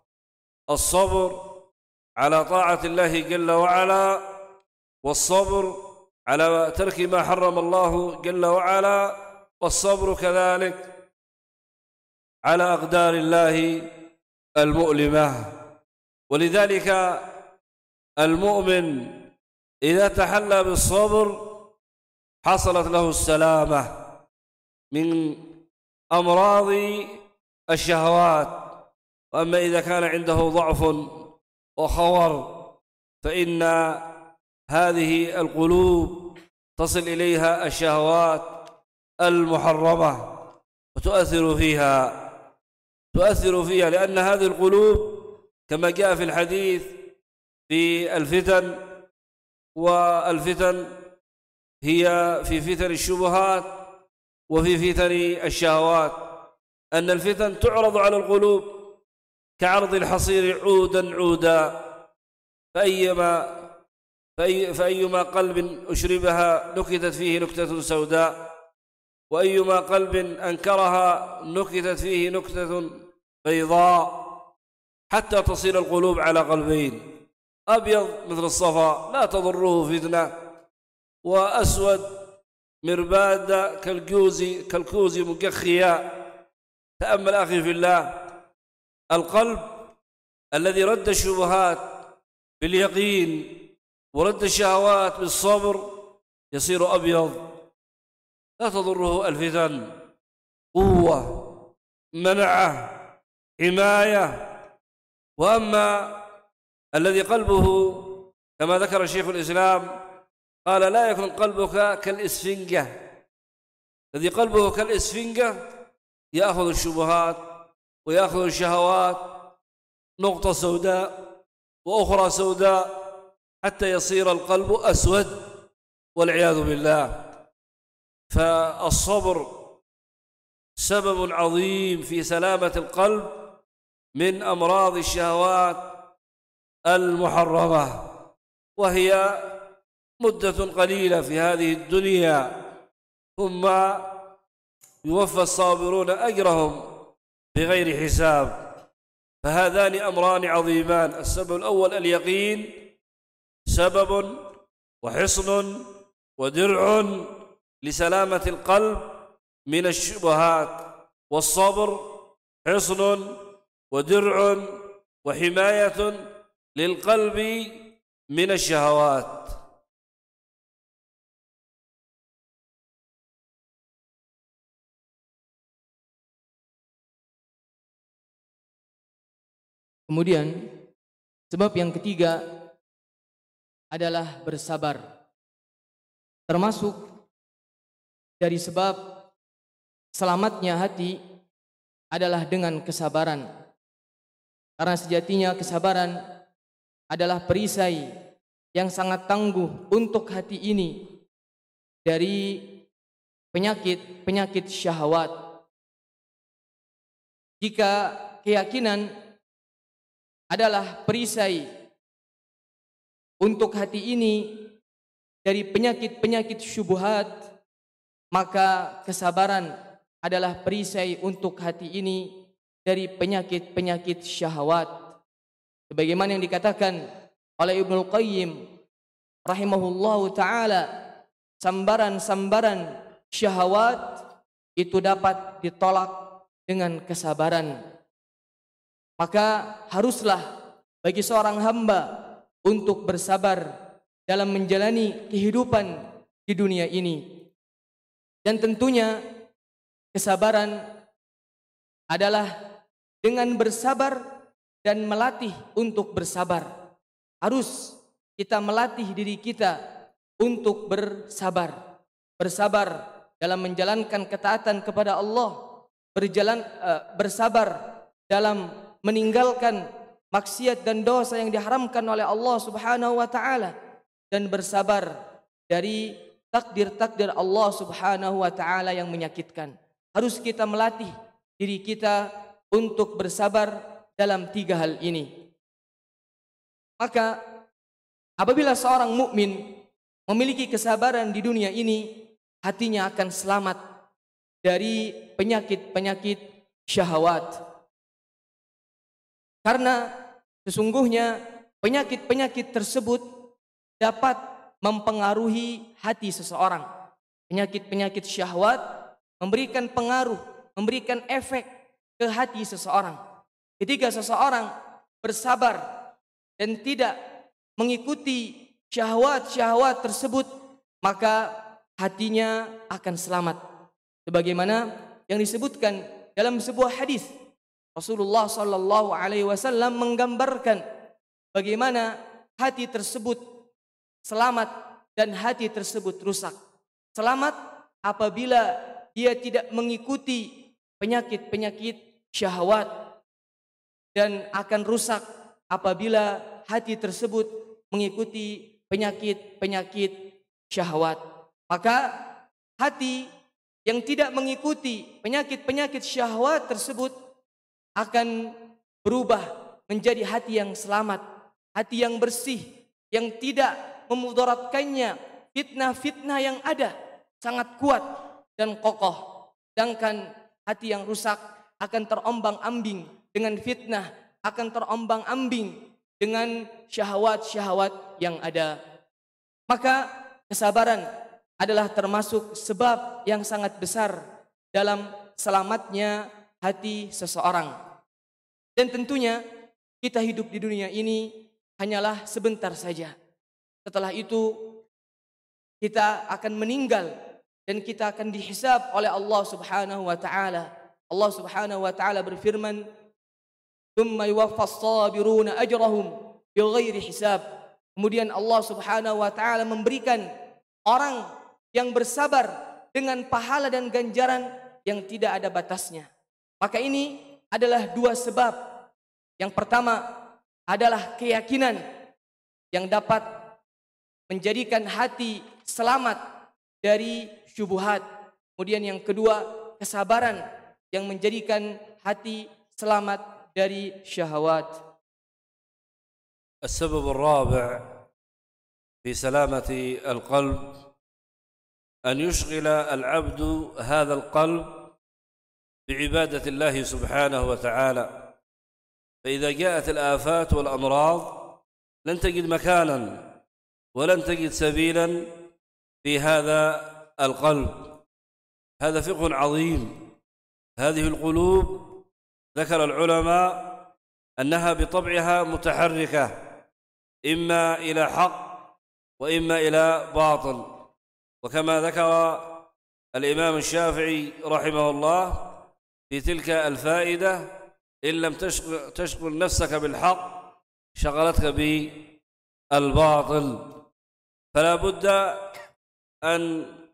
الصبر على طاعة الله جل وعلا، والصبر على ترك ما حرم الله جل وعلا، والصبر كذلك على أقدار الله المؤلمة. ولذلك المؤمن إذا تحلى بالصبر حصلت له السلامة من أمراض الشهوات. وأما إذا كان عنده ضعف وخور فإن هذه القلوب تصل إليها الشهوات المحرمة وتؤثر فيها تؤثر فيها لأن هذه القلوب كما جاء في الحديث في الفتن، والفتن هي في فتن الشبهات وفي فتن الشهوات، أن الفتن تعرض على القلوب كعرض الحصير عودا عودا، فأيما فأي فأيما قلب أشربها نكتت فيه نكتة سوداء، وأيما قلب أنكرها نكتت فيه نكتة بيضاء، حتى تصير القلوب على قلبين، أبيض مثل الصفا لا تضره فتنة، وأسود مرباد كالجوز كالكوز مكخيا. تأمل أخي في الله، القلب الذي رد الشبهات باليقين ورد الشهوات بالصبر يصير أبيض لا تضره الفتن، قوة، منعة، حماية. وأما الذي قلبه كما ذكر شيخ الإسلام قال لا يكن قلبك كالإسفنجة، الذي قلبه كالإسفنجة يأخذ الشبهات ويأخذ الشهوات، نقطة سوداء وأخرى سوداء حتى يصير القلب أسود والعياذ بالله. فالصبر سبب عظيم في سلامة القلب من أمراض الشهوات المحرمة، وهي مدة قليلة في هذه الدنيا ثم يوفى الصابرون أجرهم بغير حساب. فهذان أمران عظيمان، السبب الأول اليقين سبب وحصن ودرع لسلامة القلب من الشبهات، والصبر حصن ودرع وحماية للقلب من الشهوات. Kemudian sebab yang ketiga adalah bersabar. Termasuk dari sebab selamatnya hati adalah dengan kesabaran. Karena sejatinya kesabaran adalah perisai yang sangat tangguh untuk hati ini dari penyakit-penyakit syahwat. Jika keyakinan adalah perisai untuk hati ini dari penyakit-penyakit syubhat, maka kesabaran adalah perisai untuk hati ini dari penyakit-penyakit syahwat. Sebagaimana yang dikatakan oleh Ibnul Qayyim rahimahullahu ta'ala, sambaran-sambaran syahwat itu dapat ditolak dengan kesabaran. Maka haruslah bagi seorang hamba untuk bersabar dalam menjalani kehidupan di dunia ini. Dan tentunya kesabaran adalah dengan bersabar dan melatih untuk bersabar. Harus kita melatih diri kita untuk bersabar. Bersabar dalam menjalankan ketaatan kepada Allah, berjalan uh, bersabar dalam meninggalkan maksiat dan dosa yang diharamkan oleh Allah Subhanahu wa taala, dan bersabar dari takdir-takdir Allah Subhanahu wa taala yang menyakitkan. Harus kita melatih diri kita untuk bersabar dalam tiga hal ini. Maka apabila seorang mukmin memiliki kesabaran di dunia ini, hatinya akan selamat dari penyakit-penyakit syahwat. Karena sesungguhnya penyakit-penyakit tersebut dapat mempengaruhi hati seseorang. Penyakit-penyakit syahwat memberikan pengaruh, memberikan efek ke hati seseorang. Ketika seseorang bersabar dan tidak mengikuti syahwat-syahwat tersebut, maka hatinya akan selamat. Sebagaimana yang disebutkan dalam sebuah hadis, Rasulullah sallallahu alaihi wasallam menggambarkan bagaimana hati tersebut selamat dan hati tersebut rusak. Selamat apabila dia tidak mengikuti penyakit-penyakit syahwat, dan akan rusak apabila hati tersebut mengikuti penyakit-penyakit syahwat. Maka hati yang tidak mengikuti penyakit-penyakit syahwat tersebut akan berubah menjadi hati yang selamat, hati yang bersih, yang tidak memudaratkannya fitnah-fitnah yang ada, sangat kuat dan kokoh. Sedangkan hati yang rusak akan terombang-ambing dengan fitnah, akan terombang-ambing dengan syahwat-syahwat yang ada. Maka kesabaran adalah termasuk sebab yang sangat besar dalam selamatnya hati seseorang. Dan tentunya kita hidup di dunia ini hanyalah sebentar saja. Setelah itu kita akan meninggal dan kita akan dihisab oleh Allah Subhanahu wa taala. Allah Subhanahu wa taala berfirman, "Tsumma yuwaffas sabiruna ajrahum bighairi hisab." Kemudian Allah Subhanahu wa taala memberikan orang yang bersabar dengan pahala dan ganjaran yang tidak ada batasnya. Maka ini adalah dua sebab. Yang pertama adalah keyakinan yang dapat menjadikan hati selamat dari syubhat. Kemudian yang kedua, kesabaran yang menjadikan hati selamat dari syahwat. السبب الرابع في سلامة القلب أن يشغل العبد هذا القلب بعبادة الله سبحانه وتعالى. فإذا جاءت الآفات والأمراض لن تجد مكانا ولن تجد سبيلا في هذا القلب. هذا فقه عظيم. هذه القلوب ذكر العلماء أنها بطبعها متحركة، إما إلى حق وإما إلى باطل. وكما ذكر الإمام الشافعي رحمه الله في تلك الفائدة: إن لم تشغل, تشغل نفسك بالحق شغلتك بالباطل. فلا بد أن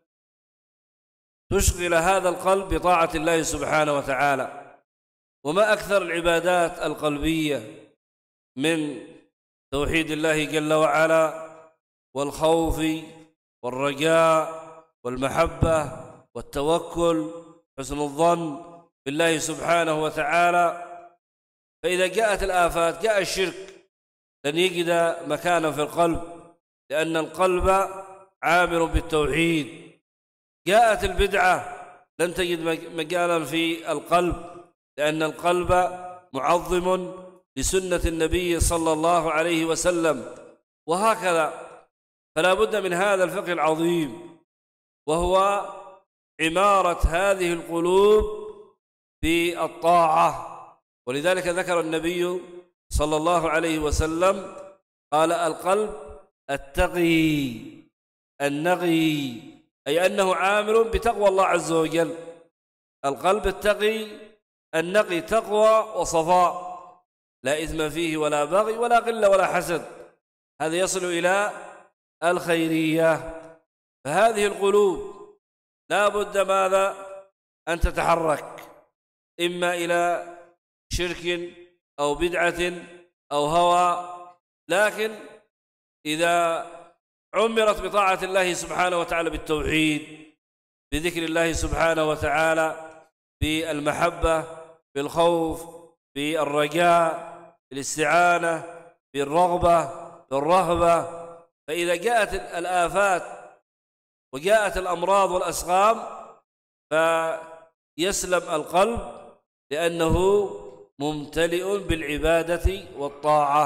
تشغل هذا القلب بطاعة الله سبحانه وتعالى. وما أكثر العبادات القلبية من توحيد الله جل وعلا والخوف والرجاء والمحبة والتوكل، حسن الظن بالله سبحانه وتعالى. فإذا جاءت الآفات، جاء الشرك، لن يجد مكانا في القلب، لأن القلب عامر بالتوحيد. جاءت البدعة، لن تجد مجالا في القلب، لأن القلب معظم لسنة النبي صلى الله عليه وسلم، وهكذا. فلا بد من هذا الفقه العظيم، وهو عمارة هذه القلوب بالطاعة. ولذلك ذكر النبي صلى الله عليه وسلم قال: القلب التقي النقي، أي أنه عامل بتقوى الله عز وجل. القلب التقي النقي، تقوى وصفاء، لا إثم فيه ولا بغي ولا غل ولا حسد. هذا يصل إلى الخيرية. فهذه القلوب لا بد ماذا أن تتحرك، إما إلى شرك أو بدعة أو هوى. لكن إذا عمرت بطاعة الله سبحانه وتعالى بالتوحيد، بذكر الله سبحانه وتعالى، بالمحبة، بالخوف، بالرجاء، بالاستعانة، بالرغبة، بالرهبة، فإذا جاءت الآفات وجاءت الأمراض والأسقام فيسلم القلب، لأنه ممتلئ بالعبادة والطاعة.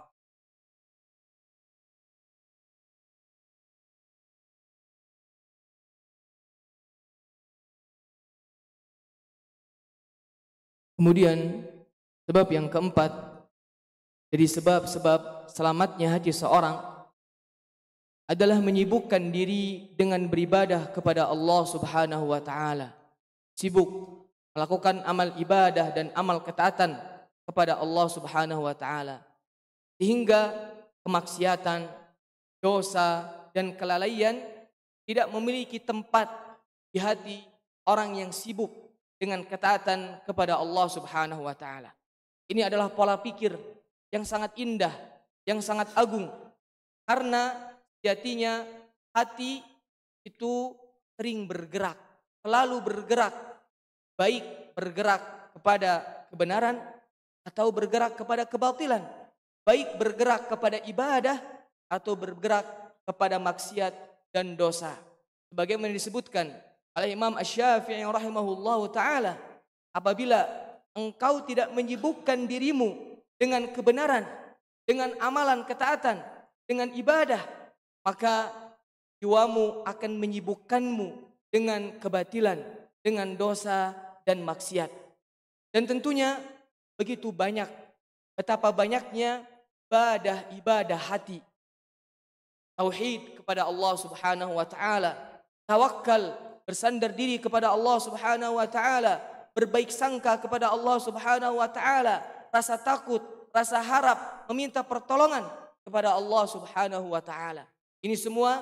Kemudian sebab yang keempat dari sebab-sebab selamatnya hati seorang adalah menyibukkan diri dengan beribadah kepada Allah Subhanahu wa taala. Sibuk melakukan amal ibadah dan amal ketaatan kepada Allah Subhanahu wa taala, sehingga kemaksiatan, dosa dan kelalaian tidak memiliki tempat di hati orang yang sibuk dengan ketaatan kepada Allah Subhanahu wa taala. Ini adalah pola pikir yang sangat indah, yang sangat agung, karena sejatinya hati itu sering bergerak, selalu bergerak, baik bergerak kepada kebenaran atau bergerak kepada kebatilan, baik bergerak kepada ibadah atau bergerak kepada maksiat dan dosa. Sebagaimana disebutkan oleh Imam Asy-Syafi'i rahimahullahu taala, apabila engkau tidak menyibukkan dirimu dengan kebenaran, dengan amalan ketaatan, dengan ibadah, maka jiwamu akan menyibukkanmu dengan kebatilan, dengan dosa dan maksiat. Dan tentunya begitu banyak, betapa banyaknya ibadah-ibadah hati. Tauhid kepada Allah Subhanahu wa taala, tawakal, bersandar diri kepada Allah Subhanahu wa taala, berbaik sangka kepada Allah Subhanahu wa taala, rasa takut, rasa harap, meminta pertolongan kepada Allah Subhanahu wa taala. Ini semua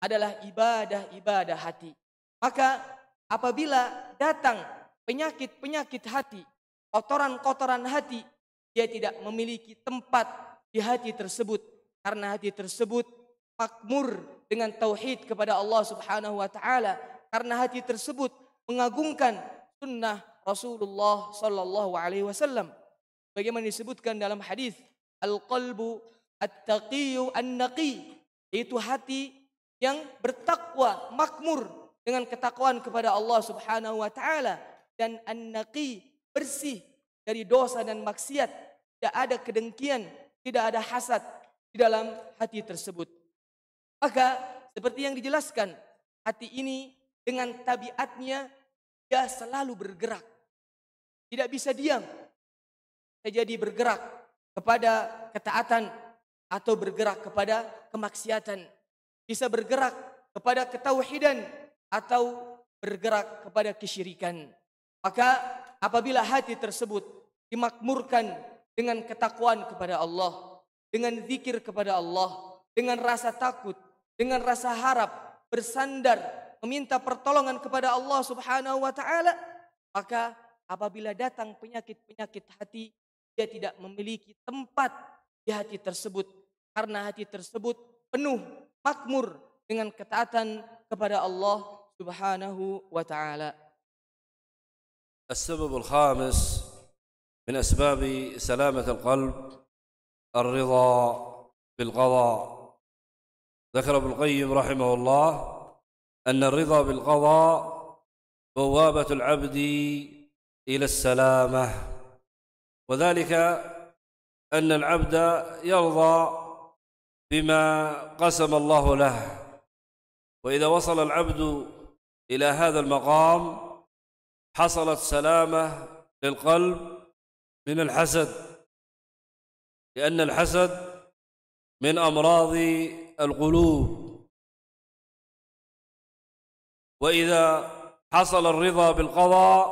adalah ibadah-ibadah hati. Maka apabila datang penyakit-penyakit hati, kotoran-kotoran hati, dia tidak memiliki tempat di hati tersebut. Karena hati tersebut makmur dengan tauhid kepada Allah Subhanahu wa taala. Karena hati tersebut mengagungkan sunnah Rasulullah sallallahu alaihi wasallam. Bagaimana disebutkan dalam hadis, al-qalbu at-taqiyyu an-naqi, yaitu hati yang bertakwa, makmur dengan ketakwaan kepada Allah Subhanahu wa taala, dan an-naqi, bersih dari dosa dan maksiat, tidak ada kedengkian, tidak ada hasad di dalam hati tersebut. Maka seperti yang dijelaskan, hati ini dengan tabiatnya dia selalu bergerak, tidak bisa diam. Jadi bergerak kepada ketaatan atau bergerak kepada kemaksiatan, bisa bergerak kepada ketauhidan atau bergerak kepada kesyirikan. Maka apabila hati tersebut dimakmurkan dengan ketakwaan kepada Allah, dengan zikir kepada Allah, dengan rasa takut, dengan rasa harap, bersandar, meminta pertolongan kepada Allah Subhanahu wa taala, maka apabila datang penyakit-penyakit hati, dia tidak memiliki tempat di hati tersebut, karena hati tersebut penuh makmur dengan ketaatan kepada Allah Subhanahu wa taala. السبب الخامس من أسباب سلامة القلب الرضا بالقضاء. ذكر ابن القيم رحمه الله أن الرضا بالقضاء بوابة العبد إلى السلامة، وذلك أن العبد يرضى بما قسم الله له، وإذا وصل العبد إلى هذا المقام حصلت سلامة للقلب من الحسد، لأن الحسد من أمراض القلوب. وإذا حصل الرضا بالقضاء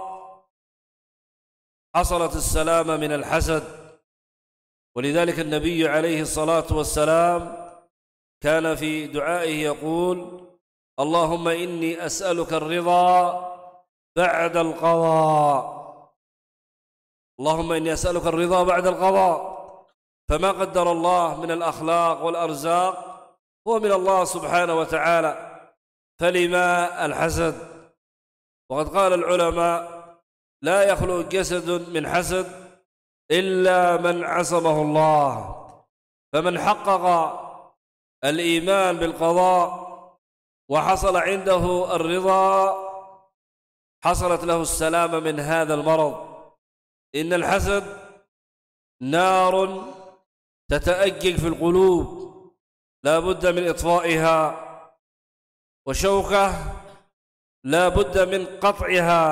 حصلت السلامة من الحسد. ولذلك النبي عليه الصلاة والسلام كان في دعائه يقول: اللهم إني أسألك الرضا بعد القضاء، اللهم إني أسألك الرضا بعد القضاء. فما قدر الله من الأخلاق والأرزاق هو من الله سبحانه وتعالى، فلما الحسد؟ وقد قال العلماء: لا يخلو جسد من حسد إلا من عصمه الله. فمن حقق الإيمان بالقضاء وحصل عنده الرضا حصلت له السلامة من هذا المرض. إن الحسد نار تتأجج في القلوب لا بد من إطفائها، وشوكة لا بد من قطعها،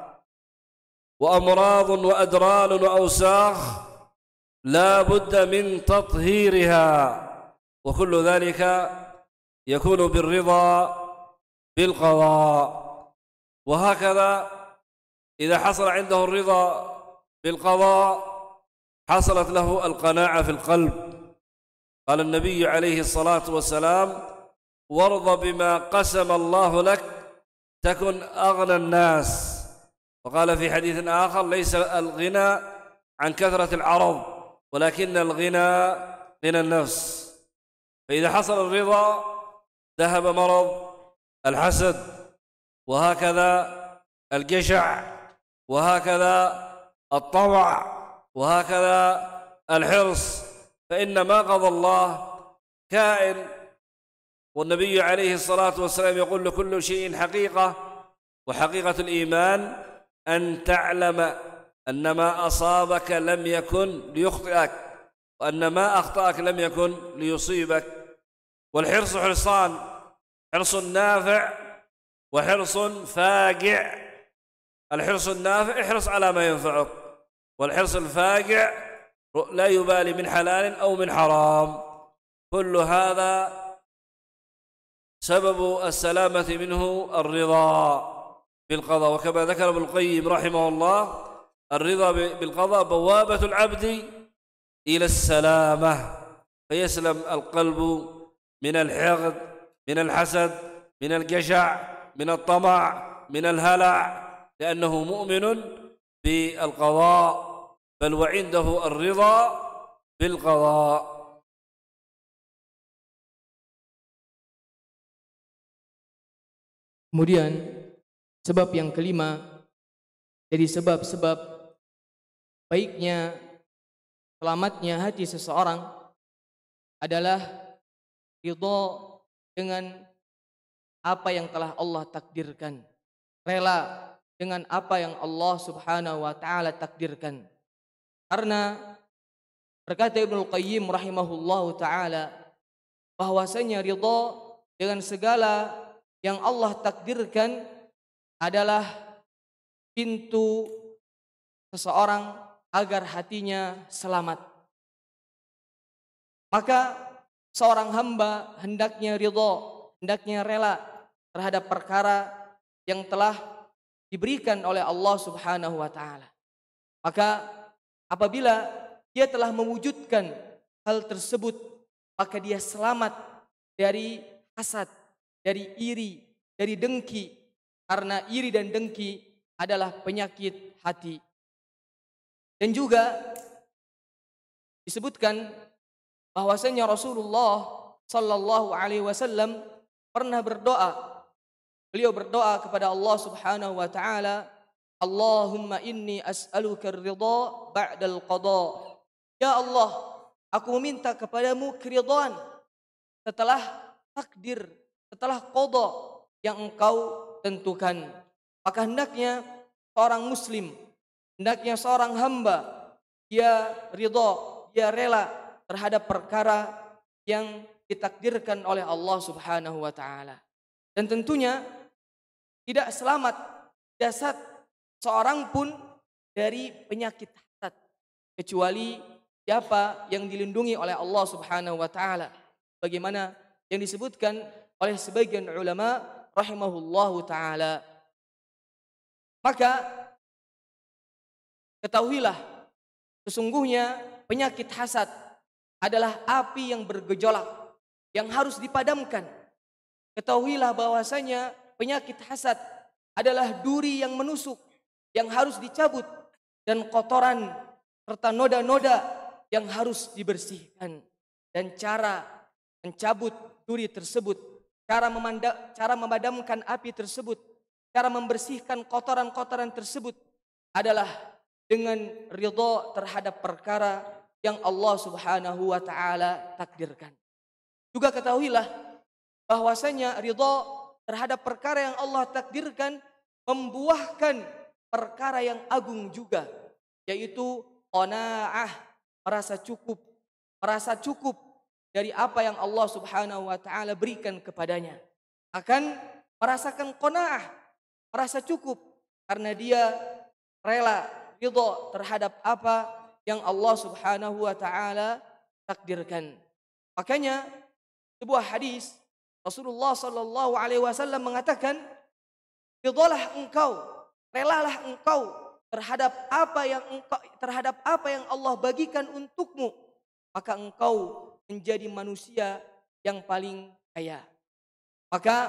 وأمراض وأدران وأوساخ لا بد من تطهيرها، وكل ذلك يكون بالرضا بالقضاء. وهكذا إذا حصل عنده الرضا بالقضاء حصلت له القناعة في القلب. قال النبي عليه الصلاة والسلام: وارض بما قسم الله لك تكن أغنى الناس. وقال في حديث آخر: ليس الغنى عن كثرة العرض ولكن الغنى غنى النفس. فإذا حصل الرضا ذهب مرض الحسد، وهكذا الجشع، وهكذا الطمع، وهكذا الحرص. فإن ما قضى الله كائن، والنبي عليه الصلاة والسلام يقول: لكل شيء حقيقة، وحقيقة الإيمان أن تعلم أن ما أصابك لم يكن ليخطئك، وأن ما أخطأك لم يكن ليصيبك. والحرص حرصان: حرص نافع وحرص فاجع. الحرص النافع احرص على ما ينفعك، والحرص الفاجع لا يبالي من حلال أو من حرام. كل هذا سبب السلامة منه الرضا بالقضاء. وكما ذكر ابن القيم رحمه الله: الرضا بالقضاء بوابة العبد إلى السلامة، فيسلم القلب من الحقد من الحسد، من الجشع، من الطمع، من الهلع، لأنه مؤمن بالقضاء، بل وعنده الرضا بالقضاء. Kemudian sebab yang kelima dari sebab-sebab baiknya, selamatnya hati seseorang adalah ridha dengan apa yang telah Allah takdirkan, rela dengan apa yang Allah Subhanahu wa taala takdirkan. Karena berkata Ibnu Qayyim rahimahullahu taala bahwasanya ridha dengan segala yang Allah takdirkan adalah pintu seseorang agar hatinya selamat. Maka seorang hamba hendaknya ridha, hendaknya rela terhadap perkara yang telah diberikan oleh Allah Subhanahu wa taala. Maka apabila dia telah mewujudkan hal tersebut, maka dia selamat dari hasad, dari iri, dari dengki, karena iri dan dengki adalah penyakit hati. Dan juga disebutkan bahwasanya Rasulullah sallallahu alaihi wasallam pernah berdoa. Beliau berdoa kepada Allah Subhanahu wa taala, Allahumma inni as'aluka ar-ridha ba'dal qada. Ya Allah, aku meminta kepadamu keridhaan setelah takdir, setelah qada yang engkau tentukan. Maka hendaknya seorang muslim, hendaknya seorang hamba, dia ridha, dia rela terhadap perkara yang ditakdirkan oleh Allah Subhanahu wa taala. Dan tentunya tidak selamat jasad seorang pun dari penyakit hasad kecuali siapa yang dilindungi oleh Allah Subhanahu wa taala. Bagaimana yang disebutkan oleh sebagian ulama rahimahullahu taala. Maka ketahuilah sesungguhnya penyakit hasad adalah api yang bergejolak yang harus dipadamkan. Ketahuilah bahwasanya penyakit hasad adalah duri yang menusuk yang harus dicabut dan kotoran serta noda-noda yang harus dibersihkan. Dan cara mencabut duri tersebut, cara memanda, cara memadamkan api tersebut, cara membersihkan kotoran-kotoran tersebut adalah dengan ridha terhadap perkara yang Allah Subhanahu wa taala takdirkan. Juga ketahuilah bahwasanya ridha terhadap perkara yang Allah takdirkan membuahkan perkara yang agung juga, yaitu qanaah, merasa cukup, merasa cukup dari apa yang Allah Subhanahu wa taala berikan kepadanya. Akan merasakan qanaah, merasa cukup karena dia rela ridha terhadap apa yang Allah Subhanahu wa taala takdirkan. Makanya sebuah hadis Rasulullah sallallahu alaihi wasallam mengatakan, ridhalah engkau, relalah engkau terhadap apa yang engkau terhadap apa yang Allah bagikan untukmu, maka engkau menjadi manusia yang paling kaya. Maka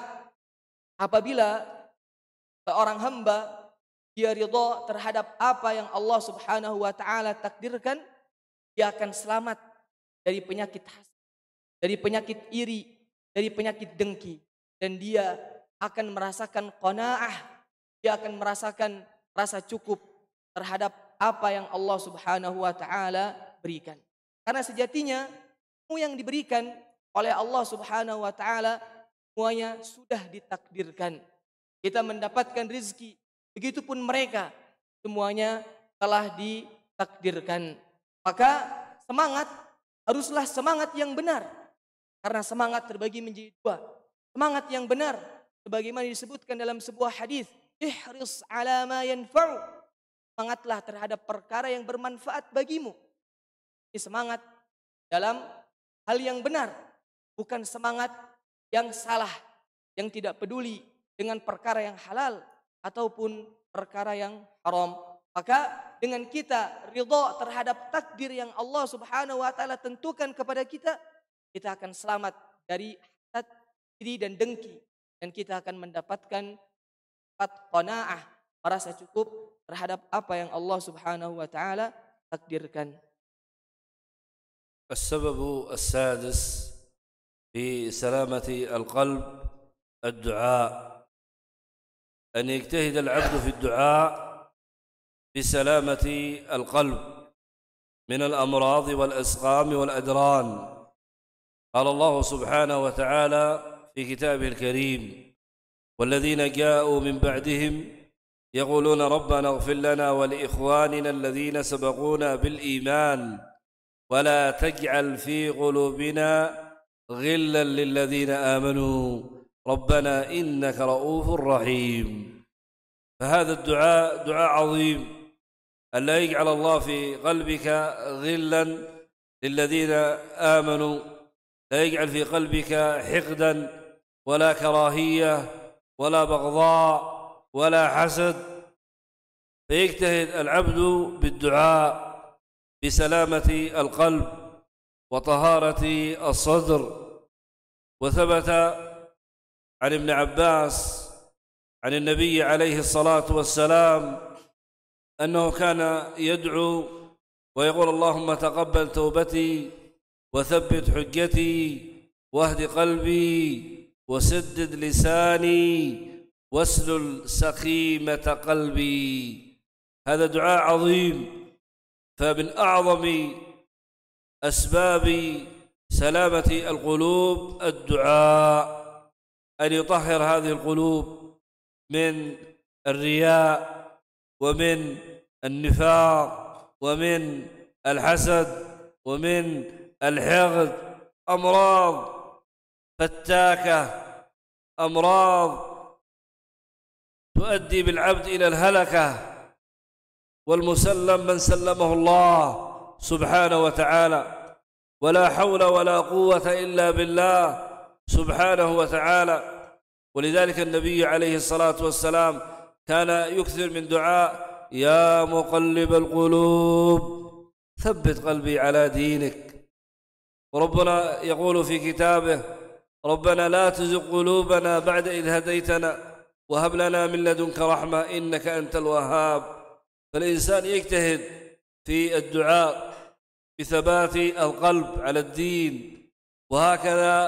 apabila seorang hamba dia ridha terhadap apa yang Allah Subhanahu wa taala takdirkan, dia akan selamat dari penyakit hasad, dari penyakit iri, dari penyakit dengki, dan dia akan merasakan qanaah, dia akan merasakan rasa cukup terhadap apa yang Allah Subhanahu wa taala berikan. Karena sejatinya semua yang diberikan oleh Allah Subhanahu wa taala semuanya sudah ditakdirkan. Kita mendapatkan rezeki, begitupun mereka semuanya telah ditakdirkan. Maka semangat haruslah semangat yang benar. Karena semangat terbagi menjadi dua. Semangat yang benar sebagaimana disebutkan dalam sebuah hadis, ihris ala ma yanfa'u. Semangatlah terhadap perkara yang bermanfaat bagimu. Ini semangat dalam hal yang benar, bukan semangat yang salah, yang tidak peduli dengan perkara yang halal ataupun perkara yang haram. Maka dengan kita ridha terhadap takdir yang Allah Subhanahu wa taala tentukan kepada kita, kita akan selamat dari hasad, iri dan dengki, dan kita akan mendapatkan sifat qanaah, merasa cukup terhadap apa yang Allah Subhanahu wa taala takdirkan. السبب السادس في سلامة القلب الدعاء، أن يجتهد العبد في الدعاء بسلامة القلب من الأمراض والأسقام والأدران. قال الله سبحانه وتعالى في كتابه الكريم: والذين جاءوا من بعدهم يقولون ربنا اغفر لنا ولإخواننا الذين سبقونا بالإيمان ولا تجعل في قلوبنا غلا للذين آمنوا ربنا إنك رؤوف رحيم. فهذا الدعاء دعاء عظيم، أن لا يجعل الله في قلبك غلا للذين آمنوا، لا يجعل في قلبك حقدا ولا كراهية ولا بغضاء ولا حسد، فيجتهد العبد بالدعاء بسلامة القلب وطهارة الصدر. وثبت عن ابن عباس عن النبي عليه الصلاة والسلام أنه كان يدعو ويقول: اللهم تقبل توبتي وثبت حجتي واهد قلبي وسدد لساني واسلل سخيمة قلبي. هذا دعاء عظيم، فمن أعظم أسباب سلامة القلوب الدعاء، أن يطهر هذه القلوب من الرياء ومن النفاق ومن الحسد ومن الحقد، أمراض فتاكة، أمراض تؤدي بالعبد إلى الهلكة. والمسلم من سلمه الله سبحانه وتعالى، ولا حول ولا قوة إلا بالله سبحانه وتعالى. ولذلك النبي عليه الصلاة والسلام كان يكثر من دعاء: يا مقلب القلوب ثبت قلبي على دينك. وربنا يقول في كتابه: ربنا لا تزغ قلوبنا بعد إذ هديتنا وهب لنا من لدنك رحمة إنك أنت الوهاب. فالإنسان يجتهد في الدعاء بثبات القلب على الدين، وهكذا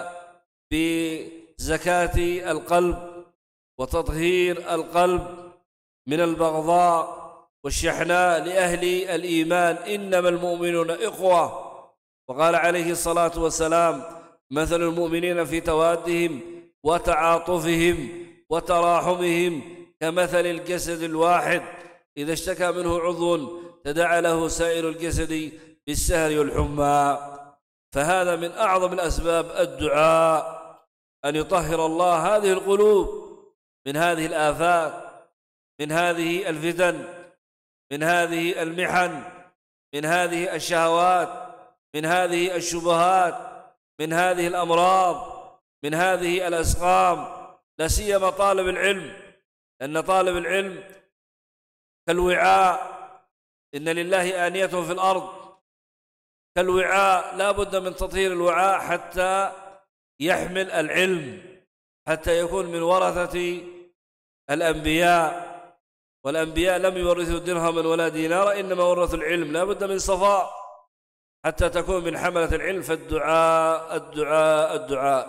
بزكاة القلب وتطهير القلب من البغضاء والشحناء لأهل الإيمان. إنما المؤمنون إخوة. وقال عليه الصلاة والسلام: مثل المؤمنين في توادهم وتعاطفهم وتراحمهم كمثل الجسد الواحد إذا اشتكى منه عضو تداعى له سائر الجسد بالسهر والحمى. فهذا من أعظم الأسباب الدعاء، أن يطهر الله هذه القلوب من هذه الآفات، من هذه الفتن، من هذه المحن، من هذه الشهوات، من هذه الشبهات، من هذه الأمراض، من هذه الأسقام، لا سيما طالب العلم، لأن طالب العلم كالوعاء، إن لله آنية في الأرض، كالوعاء لا بد من تطهير الوعاء حتى يحمل العلم، حتى يكون من ورثة الأنبياء. والأنبياء لم يورثوا درهما ولا دينارا، إنما ورثوا العلم. لا بد من صفاء حتى تكون من حملة العلم. فالدعاء الدعاء الدعاء.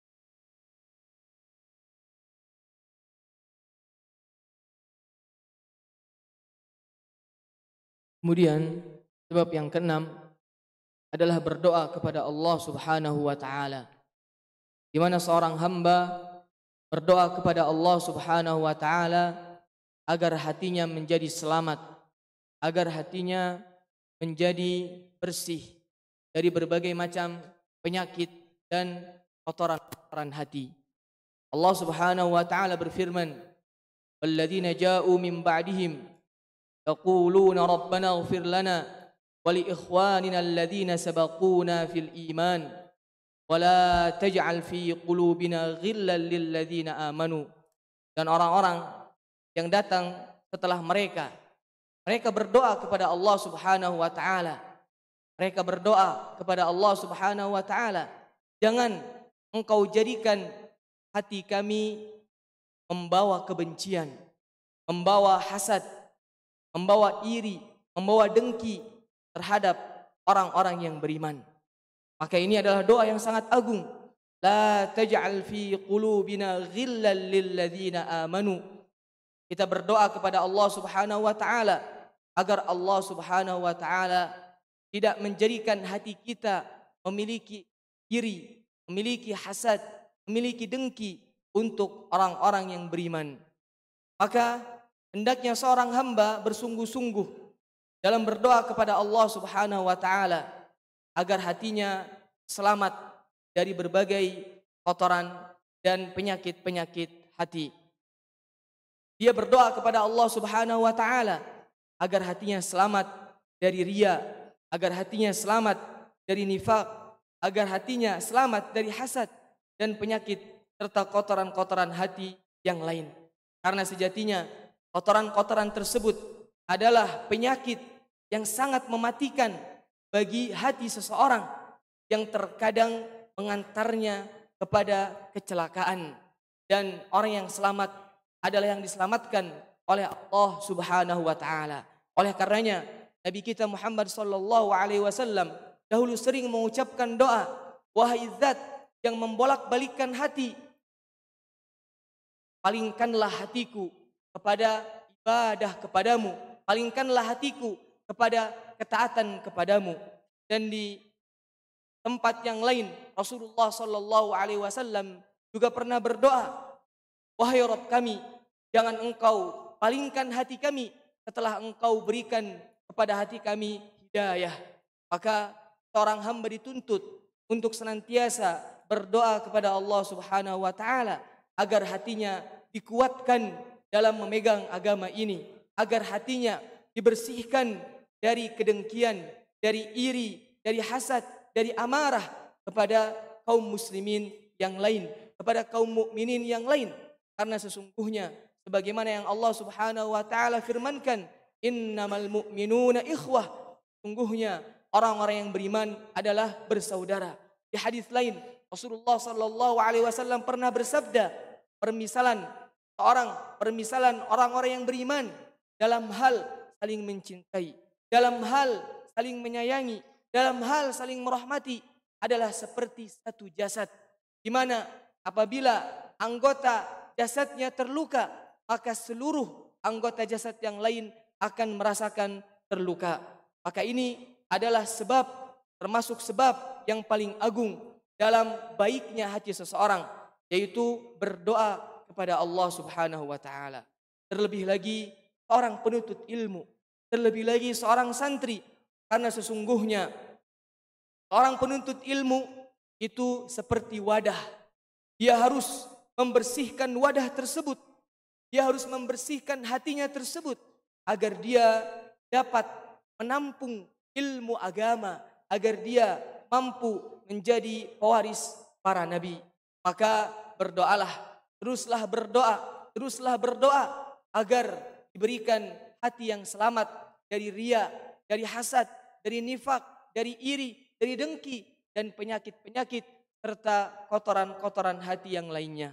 Kemudian sebab yang keenam adalah berdoa kepada Allah Subhanahu wa taala, di mana seorang hamba berdoa kepada Allah Subhanahu wa taala agar hatinya menjadi selamat, agar hatinya menjadi bersih dari berbagai macam penyakit dan kotoran-kotoran hati. Allah Subhanahu wa taala berfirman: "Walladzina ja'u min ba'dihim yaquluna rabbana ighfir lana wa li ikhwanina alladhina sabaquna fil iman wa la taj'al fi qulubina ghillan lil ladzina amanu." Dan orang-orang yang datang setelah mereka, mereka berdoa kepada Allah Subhanahu wa taala. Mereka berdoa kepada Allah Subhanahu wa taala, jangan engkau jadikan hati kami membawa kebencian, membawa hasad, membawa iri, membawa dengki terhadap orang-orang yang beriman. Maka ini adalah doa yang sangat agung. La taj'al fi qulubina ghillan lil ladzina amanu. Kita berdoa kepada Allah Subhanahu wa taala agar Allah Subhanahu wa taala tidak menjadikan hati kita memiliki iri, memiliki hasad, memiliki dengki untuk orang-orang yang beriman. Maka hendaknya seorang hamba bersungguh-sungguh dalam berdoa kepada Allah Subhanahu wa taala agar hatinya selamat dari berbagai kotoran dan penyakit-penyakit hati. Dia berdoa kepada Allah Subhanahu wa taala agar hatinya selamat dari riya, agar hatinya selamat dari nifaq, agar hatinya selamat dari hasad dan penyakit serta kotoran-kotoran hati yang lain. Karena sejatinya kotoran-kotoran tersebut adalah penyakit yang sangat mematikan bagi hati seseorang yang terkadang mengantarnya kepada kecelakaan. Dan orang yang selamat adalah yang diselamatkan oleh Allah Subhanahu wa taala. Oleh karenanya Nabi kita Muhammad sallallahu alaihi wasallam dahulu sering mengucapkan doa, wahai zat yang membolak-balikkan hati, palingkanlah hatiku kepada ibadah kepadamu, palingkanlah hatiku kepada ketaatan kepadamu. Dan di tempat yang lain Rasulullah sallallahu alaihi wasallam juga pernah berdoa, wahai Rabb kami, jangan engkau palingkan hati kami setelah engkau berikan kepada hati kami hidayah. Maka seorang hamba dituntut untuk senantiasa berdoa kepada Allah Subhanahu wa taala agar hatinya dikuatkan dalam memegang agama ini, agar hatinya dibersihkan dari kedengkian, dari iri, dari hasad, dari amarah kepada kaum muslimin yang lain, kepada kaum mukminin yang lain. Karena sesungguhnya sebagaimana yang Allah Subhanahu wa taala firmankan, innamal mu'minuna ikhwah, sungguhnya orang-orang yang beriman adalah bersaudara. Di hadis lain Rasulullah sallallahu alaihi wasallam pernah bersabda, permisalan seorang, permisalan orang-orang yang beriman dalam hal saling mencintai, dalam hal saling menyayangi, dalam hal saling merahmati adalah seperti satu jasad, di mana apabila anggota jasadnya terluka, maka seluruh anggota jasad yang lain akan merasakan terluka. Maka ini adalah sebab, termasuk sebab yang paling agung dalam baiknya hati seseorang, yaitu berdoa kepada Allah Subhanahu wa taala. Terlebih lagi seorang penuntut ilmu, terlebih lagi seorang santri, karena sesungguhnya seorang penuntut ilmu itu seperti wadah. Dia harus membersihkan wadah tersebut. Dia harus membersihkan hatinya tersebut agar dia dapat menampung ilmu agama, agar dia mampu menjadi pewaris para nabi. Maka berdoalah, teruslah berdoa, teruslah berdoa agar diberikan hati yang selamat dari riya, dari hasad, dari nifak, dari iri, dari dengki dan penyakit-penyakit serta kotoran-kotoran hati yang lainnya.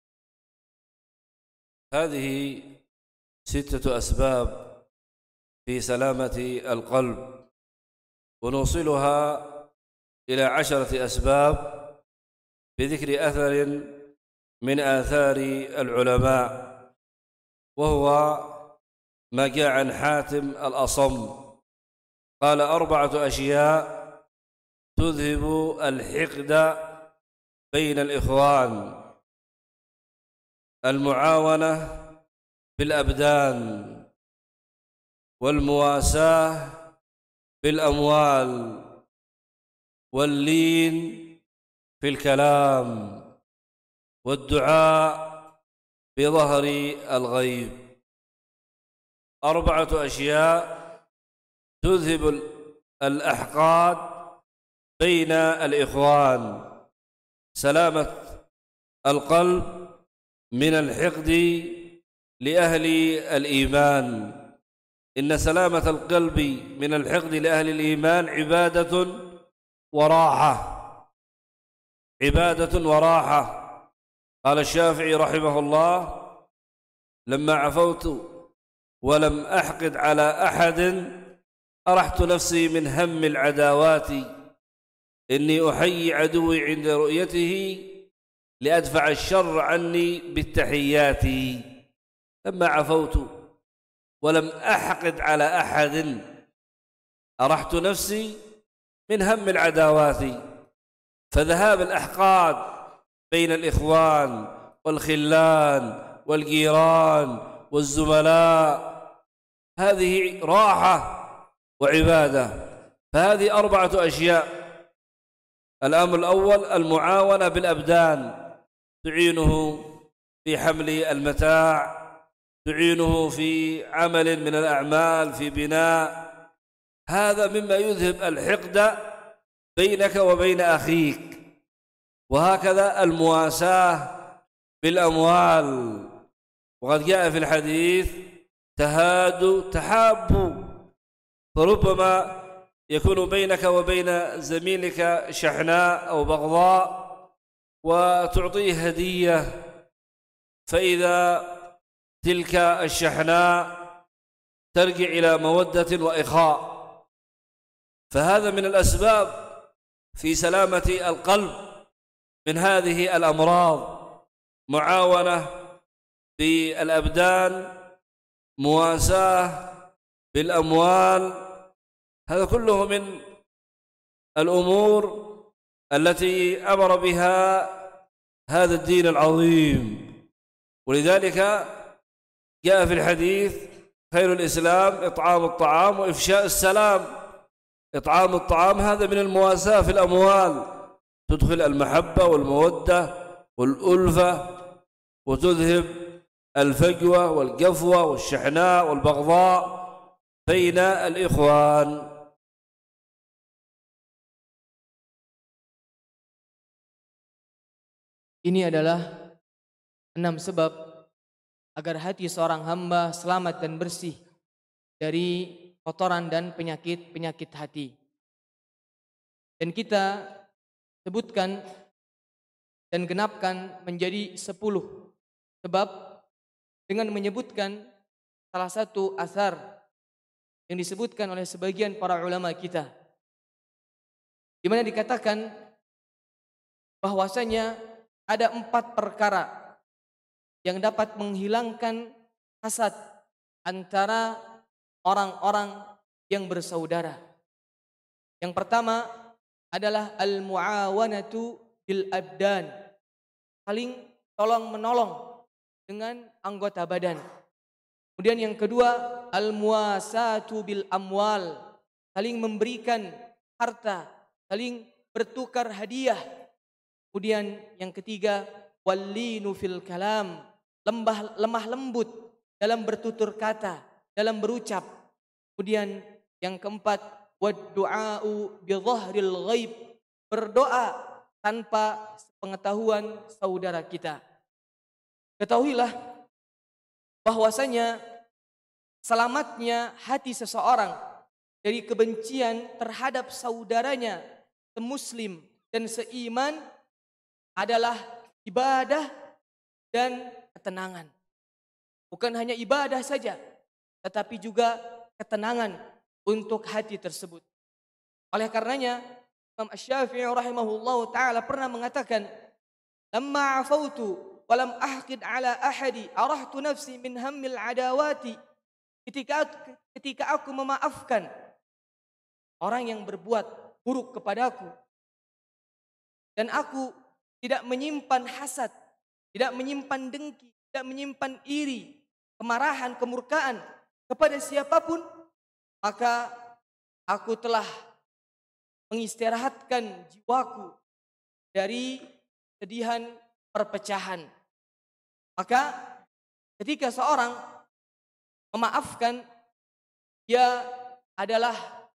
هذه ستة أسباب في سلامة القلب، ونوصلها إلى عشرة أسباب بذكر أثر من آثار العلماء، وهو ما جاء عن حاتم الأصم قال أربعة أشياء تذهب الحقد بين الإخوان: المعاونة بالأبدان، والمواساة بالأموال، واللين في الكلام، والدعاء بظهر الغيب. أربعة أشياء تذهب الأحقاد بين الإخوان: سلامة القلب من الحقد لأهل الإيمان. إن سلامة القلب من الحقد لأهل الإيمان عبادة وراحة، عبادة وراحة. قال الشافعي رحمه الله: لما عفوت ولم أحقد على أحد أرحت نفسي من هم العداوات، إني أحيي عدوي عند رؤيته لأدفع الشر عني بالتحيات. لما عفوت ولم أحقد على أحد أرحت نفسي من هم العداوات، فذهاب الأحقاد بين الإخوان والخلان والجيران والزملاء هذه راحة وعبادة. فهذه أربعة أشياء. الأمر الأول المعاونة بالأبدان، تعينه في حمل المتاع، تعينه في عمل من الأعمال، في بناء. هذا مما يذهب الحقد بينك وبين أخيك. وهكذا المواساة بالأموال، وقد جاء في الحديث: تهادوا تحابوا. فربما يكون بينك وبين زميلك شحناء أو بغضاء وتعطيه هدية، فإذا تلك الشحناء ترجع إلى مودة وإخاء. فهذا من الأسباب في سلامة القلب من هذه الأمراض: معاونة بالأبدان، مواساة بالأموال. هذا كله من الأمور التي أمر بها هذا الدين العظيم. ولذلك جاء في الحديث: خير الإسلام إطعام الطعام وإفشاء السلام. إطعام الطعام هذا من المواساة في الأموال، تدخل المحبة والمودة والألفة، وتذهب الفجوة والقفوة والشحناء والبغضاء بين الإخوان. Ini adalah enam sebab agar hati seorang hamba selamat dan bersih dari kotoran dan penyakit-penyakit hati. Dan kita sebutkan dan genapkan menjadi sepuluh sebab dengan menyebutkan salah satu asar yang disebutkan oleh sebagian para ulama kita, di mana dikatakan bahwasanya ada empat perkara yang dapat menghilangkan hasad antara orang-orang yang bersaudara. Yang pertama adalah al-muawanatu bil abdan, saling tolong menolong dengan anggota badan. Kemudian yang kedua al-muasatu bil amwal, saling memberikan harta, saling bertukar hadiah. Kemudian yang ketiga wallinu fil kalam, lembah, lemah lembut dalam bertutur kata, dalam berucap. Kemudian yang keempat waddu'a'u bi dhahril ghaib, berdoa tanpa pengetahuan saudara kita. Ketahuilah bahwasanya selamatnya hati seseorang dari kebencian terhadap saudaranya semuslim dan seiman adalah ibadah dan ketenangan. Bukan hanya ibadah saja, tetapi juga ketenangan untuk hati tersebut. Oleh karenanya Imam Asy-Syafi'i rahimahullahu taala pernah mengatakan, "Lamma 'afautu wa lam ahqid 'ala ahadi, arahtu nafsi min hammil adawati." Ketika ketika aku memaafkan orang yang berbuat buruk kepadaku dan aku tidak menyimpan hasad, tidak menyimpan dengki, tidak menyimpan iri, kemarahan, kemurkaan kepada siapapun, maka aku telah mengistirahatkan jiwaku dari kesedihan perpecahan. Maka ketika seorang memaafkan, dia adalah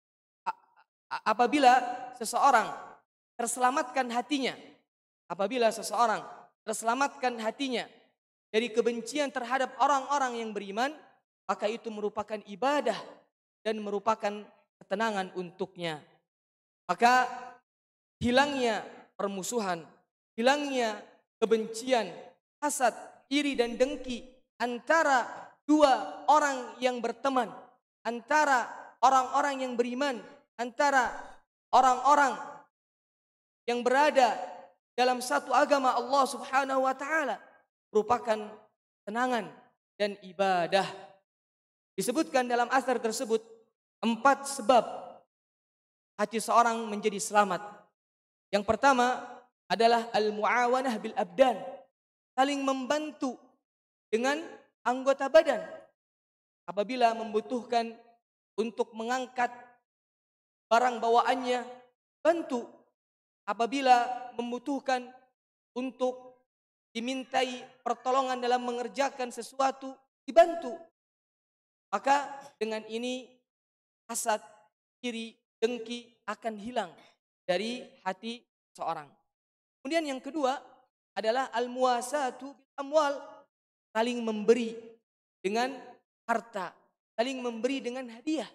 apabila seseorang terselamatkan hatinya, apabila seseorang terselamatkan hatinya dari kebencian terhadap orang-orang yang beriman, maka itu merupakan ibadah dan merupakan ketenangan untuknya. Maka hilangnya permusuhan, hilangnya kebencian hasad, iri dan dengki antara dua orang yang berteman, antara orang-orang yang beriman, antara orang-orang yang berada dalam satu agama Allah Subhanahu wa taala merupakan kenangan dan ibadah. Disebutkan dalam asar tersebut empat sebab hati seorang menjadi selamat. Yang pertama adalah al-muawanah bil abdan, saling membantu dengan anggota badan. Apabila membutuhkan untuk mengangkat barang bawaannya, bantu. Apabila membutuhkan untuk dimintai pertolongan dalam mengerjakan sesuatu, dibantu. Maka dengan ini hasad, iri, dengki akan hilang dari hati seorang. Kemudian yang kedua adalah al-muwasatu bil amwal, saling memberi dengan harta, saling memberi dengan hadiah.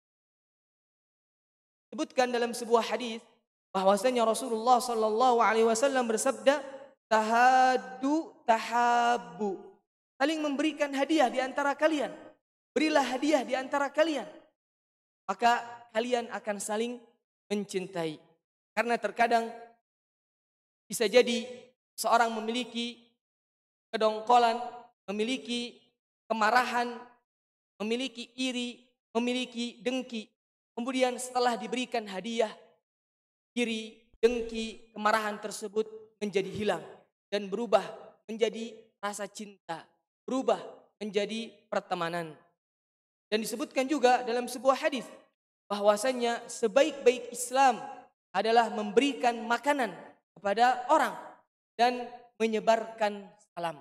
Sebutkan dalam sebuah hadis bahwasanya Rasulullah sallallahu alaihi wasallam bersabda, tahaddu tahabbu, saling memberikan hadiah di antara kalian. Berilah hadiah di antara kalian, maka kalian akan saling mencintai. Karena terkadang bisa jadi seorang memiliki kedongkolan, memiliki kemarahan, memiliki iri, memiliki dengki. Kemudian setelah diberikan hadiah, iri, dengki, kemarahan tersebut menjadi hilang dan berubah menjadi rasa cinta, berubah menjadi pertemanan. Dan disebutkan juga dalam sebuah hadis bahwasanya sebaik-baik Islam adalah memberikan makanan kepada orang dan menyebarkan salam.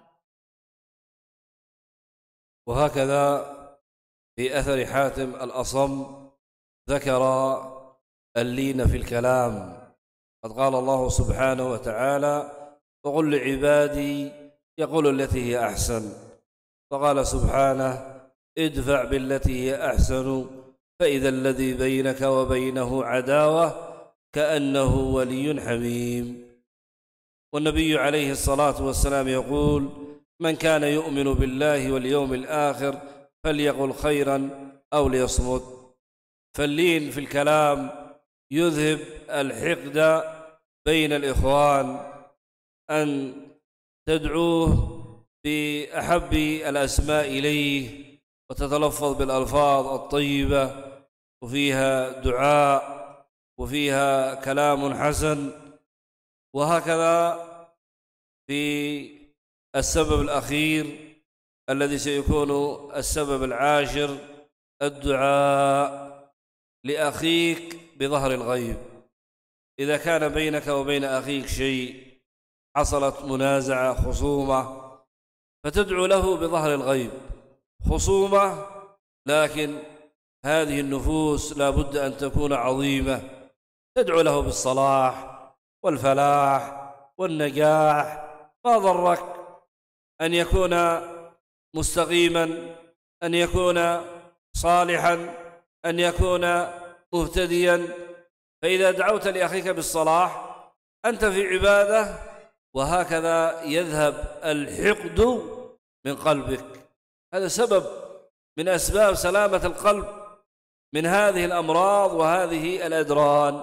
وهكذا في أثر حاتم الأصم ذكر اللين في الكلام. قد قال الله سبحانه وتعالى وقل لعبادي يقول التي هي أحسن، فقال سبحانه ادفع بالتي هي أحسن فإذا الذي بينك وبينه عداوة كأنه ولي حميم. والنبي عليه الصلاة والسلام يقول من كان يؤمن بالله واليوم الآخر فليقل خيرا أو ليصمت. فاللين في الكلام يذهب الحقد بين الإخوان، أن تدعوه بأحب الأسماء إليه وتتلفظ بالألفاظ الطيبة وفيها دعاء وفيها كلام حسن. وهكذا في السبب الأخير الذي سيكون السبب العاشر الدعاء لأخيك بظهر الغيب. إذا كان بينك وبين أخيك شيء، حصلت منازعة، خصومة، فتدعو له بظهر الغيب. خصومة لكن هذه النفوس لا بد أن تكون عظيمة، تدعو له بالصلاح والفلاح والنجاح. ما ضرك أن يكون مستقيما، أن يكون صالحا، أن يكون مهتديا. فإذا دعوت لأخيك بالصلاح أنت في عبادة، وهكذا يذهب الحقد من قلبك. هذا سبب من أسباب سلامة القلب من هذه الأمراض وهذه الأدران.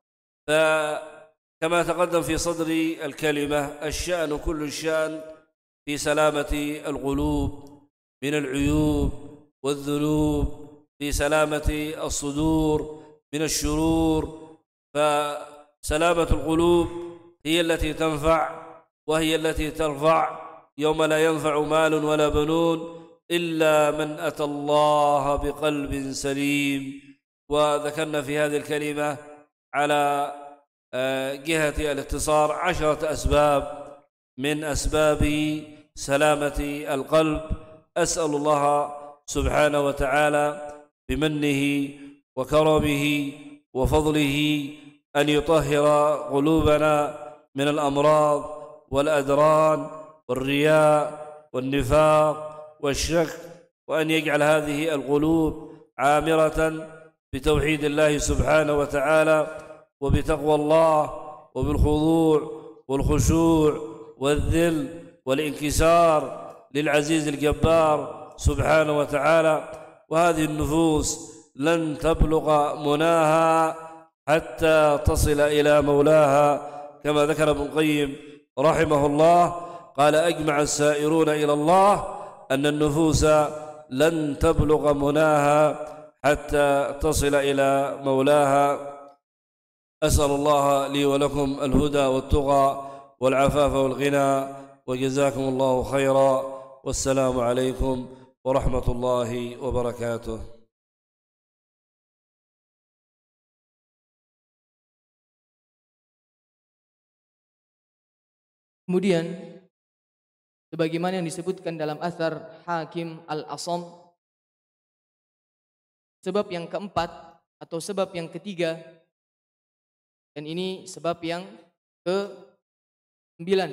فكما تقدم في صدر الكلمة الشأن كل الشأن في سلامة القلوب من العيوب والذنوب، في سلامة الصدور من الشرور. فسلامة القلوب هي التي تنفع وهي التي ترفع يوم لا ينفع مال ولا بنون إلا من أتى الله بقلب سليم. وذكرنا في هذه الكلمة على جهة الاختصار عشرة أسباب من أسباب سلامة القلب. أسأل الله سبحانه وتعالى بمنه وكرمه وفضله أن يطهر قلوبنا من الأمراض والأدران والرياء والنفاق والشك، وأن يجعل هذه القلوب عامرة بتوحيد الله سبحانه وتعالى وبتقوى الله وبالخضوع والخشوع والذل والانكسار للعزيز الجبار سبحانه وتعالى. وهذه النفوس لن تبلغ مناها حتى تصل إلى مولاها، كما ذكر ابن القيم رحمه الله قال: أجمع السائرون إلى الله أن النفوس لن تبلغ مناها حتى تصل إلى مولاها. أسأل الله لي ولكم الهدى والتقى والعفاف والغنى، وجزاكم الله خيرا، والسلام عليكم ورحمة الله وبركاته. Kemudian sebagaimana yang disebutkan dalam athar Hakim Al-Asam, sebab yang keempat atau sebab yang ketiga, dan ini sebab yang ke sembilan,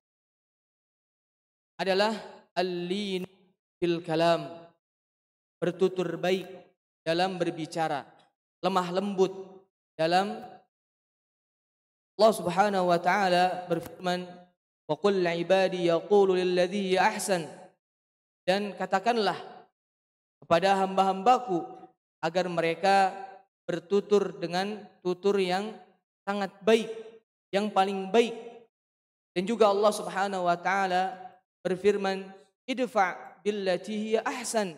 adalah al-lin fil kalam, bertutur baik dalam berbicara, lemah lembut dalam. Allah Subhanahu wa taala berfirman, wa qul ibadi yaqulu lilladzi ahsan, dan katakanlah kepada hamba-hambaku agar mereka bertutur dengan tutur yang sangat baik, yang paling baik. Dan juga Allah Subhanahu wa taala berfirman, idfa billati hiya ahsan,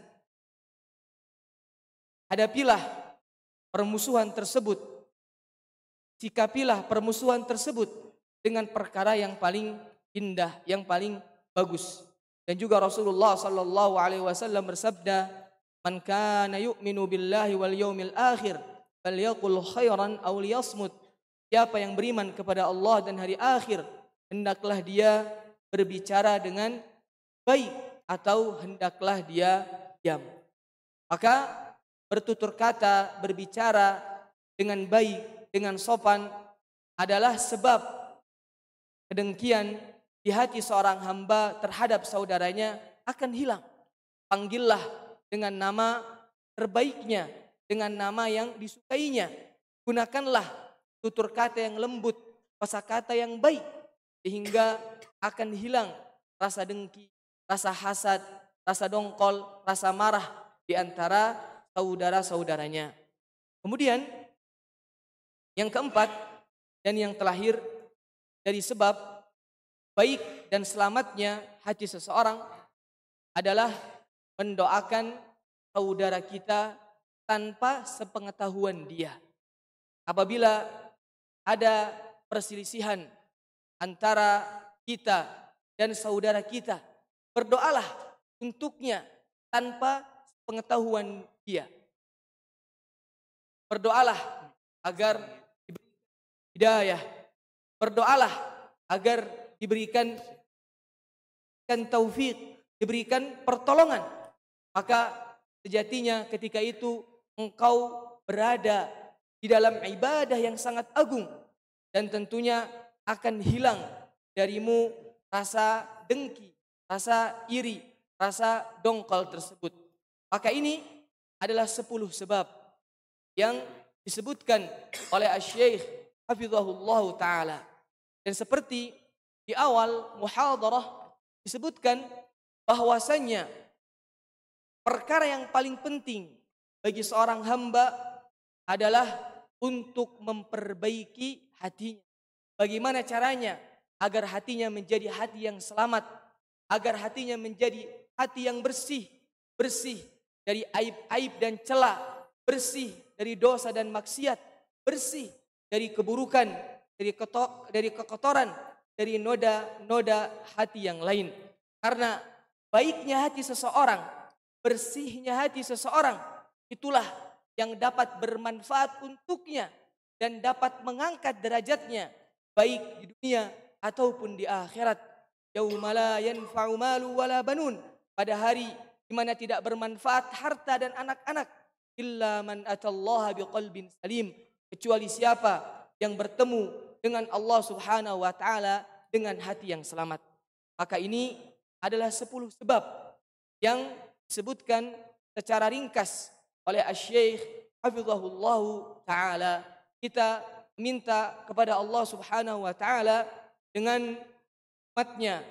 hadapilah permusuhan tersebut, sikapilah permusuhan tersebut dengan perkara yang paling indah, yang paling bagus. Dan juga Rasulullah sallallahu alaihi wasallam bersabda, man kana yu'minu billahi wal yawmil akhir falyaqul khairan aw liyasmut, siapa yang beriman kepada Allah dan hari akhir, hendaklah dia berbicara dengan baik atau hendaklah dia diam. Maka bertutur kata, berbicara dengan baik, dengan sopan adalah sebab kedengkian di hati seorang hamba terhadap saudaranya akan hilang. Panggillah dengan nama terbaiknya, dengan nama yang disukainya. Gunakanlah tutur kata yang lembut, kosakata yang baik, sehingga akan hilang rasa dengki, rasa hasad, rasa dongkol, rasa marah di antara saudara-saudaranya. Kemudian yang keempat dan yang terakhir dari sebab baik dan selamatnya hati seseorang adalah mendoakan saudara kita tanpa sepengetahuan dia. Apabila ada perselisihan antara kita dan saudara kita, berdoalah untuknya tanpa pengetahuan dia. Berdoalah agar diberikan hidayah. Berdoalah agar diberikan taufik, diberikan pertolongan. Maka sejatinya ketika itu engkau berada di dalam ibadah yang sangat agung, dan tentunya akan hilang darimu rasa dengki, rasa iri, rasa dongkol tersebut. Maka ini adalah sepuluh sebab yang disebutkan oleh Asy-Syaikh Hafizahullah Ta'ala. Dan seperti di awal muhadarah disebutkan bahwasannya perkara yang paling penting bagi seorang hamba adalah untuk memperbaiki hatinya. Bagaimana caranya agar hatinya menjadi hati yang selamat, agar hatinya menjadi hati yang bersih, bersih dari aib-aib dan celah, bersih dari dosa dan maksiat, bersih dari keburukan, dari ketok, dari kekotoran, dari noda-noda hati yang lain. Karena baiknya hati seseorang, bersihnya hati seseorang, itulah yang dapat bermanfaat untuknya dan dapat mengangkat derajatnya baik di dunia ataupun di akhirat. Yauma la yanfa'u malu wala banun, pada hari di mana tidak bermanfaat harta dan anak-anak, illa man atallaha biqalbin salim, kecuali siapa yang bertemu dengan Allah Subhanahu wa taala dengan hati yang selamat. Maka ini adalah sepuluh sebab yang disebutkan secara ringkas oleh Asy-Syaikh Hafizahullah Ta'ala. Kita minta kepada Allah Subhanahu wa Ta'ala dengan rahmatnya,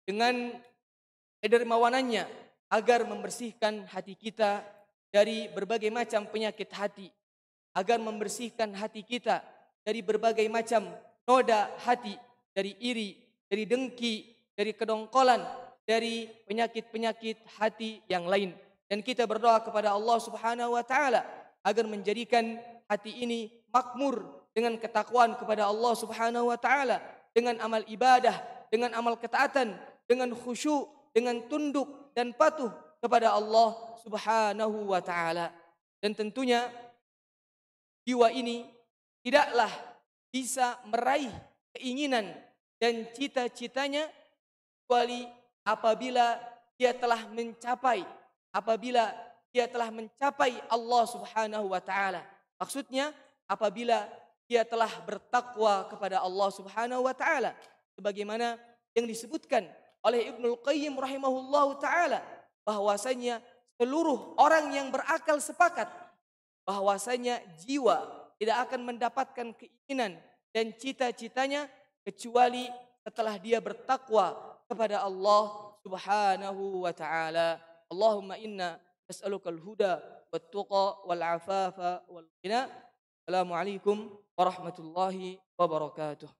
dengan kedermawanannya agar membersihkan hati kita dari berbagai macam penyakit hati, agar membersihkan hati kita dari berbagai macam noda hati, dari iri, dari dengki, dari kedongkolan, dari penyakit-penyakit hati yang lain. Dan kita berdoa kepada Allah Subhanahu wa taala agar menjadikan hati ini makmur dengan ketakwaan kepada Allah Subhanahu wa taala, dengan amal ibadah, dengan amal ketaatan, dengan khusyuk, dengan tunduk dan patuh kepada Allah Subhanahu wa taala. Dan tentunya jiwa ini tidaklah bisa meraih keinginan dan cita-citanya kecuali apabila dia telah mencapai apabila dia telah mencapai Allah Subhanahu wa taala. Maksudnya apabila dia telah bertakwa kepada Allah Subhanahu wa taala, sebagaimana yang disebutkan oleh Ibnul Qayyim rahimahullahu taala, bahwasanya seluruh orang yang berakal sepakat bahwasanya jiwa tidak akan mendapatkan keinginan dan cita-citanya kecuali setelah dia bertakwa kepada Allah Subhanahu wa taala. Allahumma inna nas'alukal huda wat tuqa wal afafa wal ghina. Assalamualaikum warahmatullahi wabarakatuh.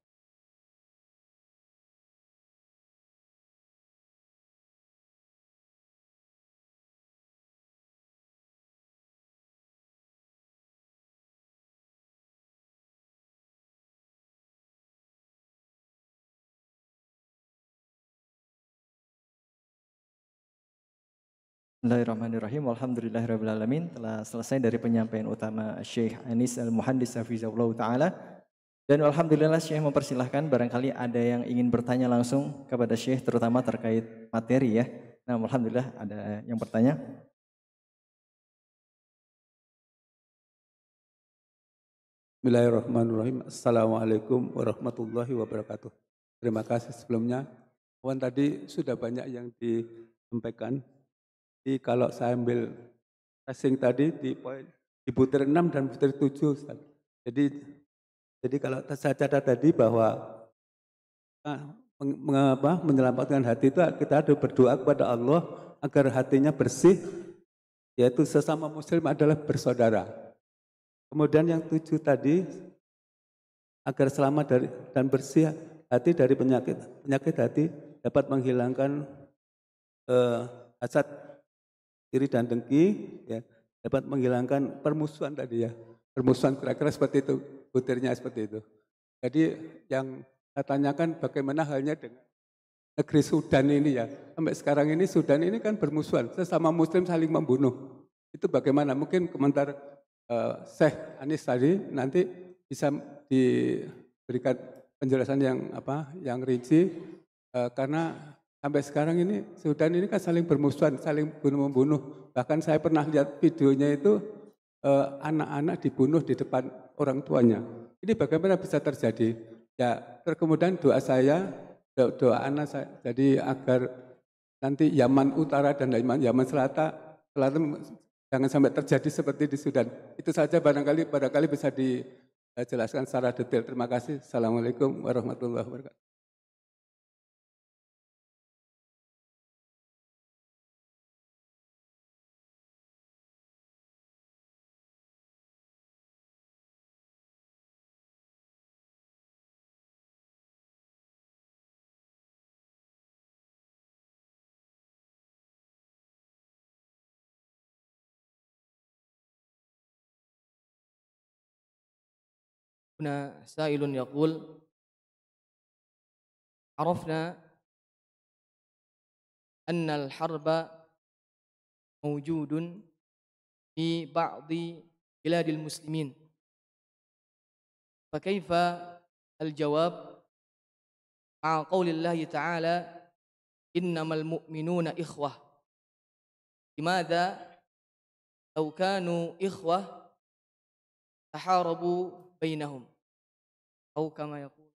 Bismillahirrahmanirrahim. Alhamdulillahirrahmanirrahim. Telah selesai dari penyampaian utama Syekh Anis Al-Muhandis Hafizahullah Ta'ala. Dan alhamdulillah Syekh mempersilahkan barangkali ada yang ingin bertanya langsung kepada Syekh terutama terkait materi ya. Nah alhamdulillah ada yang bertanya. Bismillahirrahmanirrahim. Assalamualaikum warahmatullahi wabarakatuh. Terima kasih sebelumnya. Wan tadi sudah banyak yang disampaikan. Jadi kalau saya ambil passing tadi di poin di butir enam dan butir tujuh, Ustaz. Jadi jadi kalau saya catat tadi bahwa ah, mengapa menyelamatkan hati itu kita harus berdoa kepada Allah agar hatinya bersih, yaitu sesama muslim adalah bersaudara. Kemudian yang tujuh tadi agar selamat dari dan bersih hati dari penyakit penyakit hati dapat menghilangkan eh, hasad, iri dan dengki, ya, dapat menghilangkan permusuhan tadi ya, permusuhan kira-kira seperti itu, butirnya seperti itu. Jadi yang saya tanyakan bagaimana halnya dengan negeri Sudan ini ya, sampai sekarang ini Sudan ini kan bermusuhan, sesama Muslim saling membunuh. Itu bagaimana? Mungkin komentar uh, Syekh Anis tadi nanti bisa diberikan penjelasan yang apa, yang rinci, uh, karena sampai sekarang ini Sudan ini kan saling bermusuhan, saling bunuh-membunuh. Bahkan saya pernah lihat videonya itu eh, anak-anak dibunuh di depan orang tuanya. Ini bagaimana bisa terjadi? Ya, kemudian doa saya, doa anak saya, jadi agar nanti Yaman Utara dan Yaman, Yaman Selatan, Selatan jangan sampai terjadi seperti di Sudan. Itu saja barangkali barangkali bisa dijelaskan secara detail. Terima kasih. Assalamualaikum warahmatullahi wabarakatuh. هنا سائل يقول: عرفنا أن الحرب موجود في بعض بلاد المسلمين، فكيف الجواب مع قول الله تعالى: إنما المؤمنون إخوة؟ لماذا لو كانوا إخوة تحاربوا بينهم أو كما يقول؟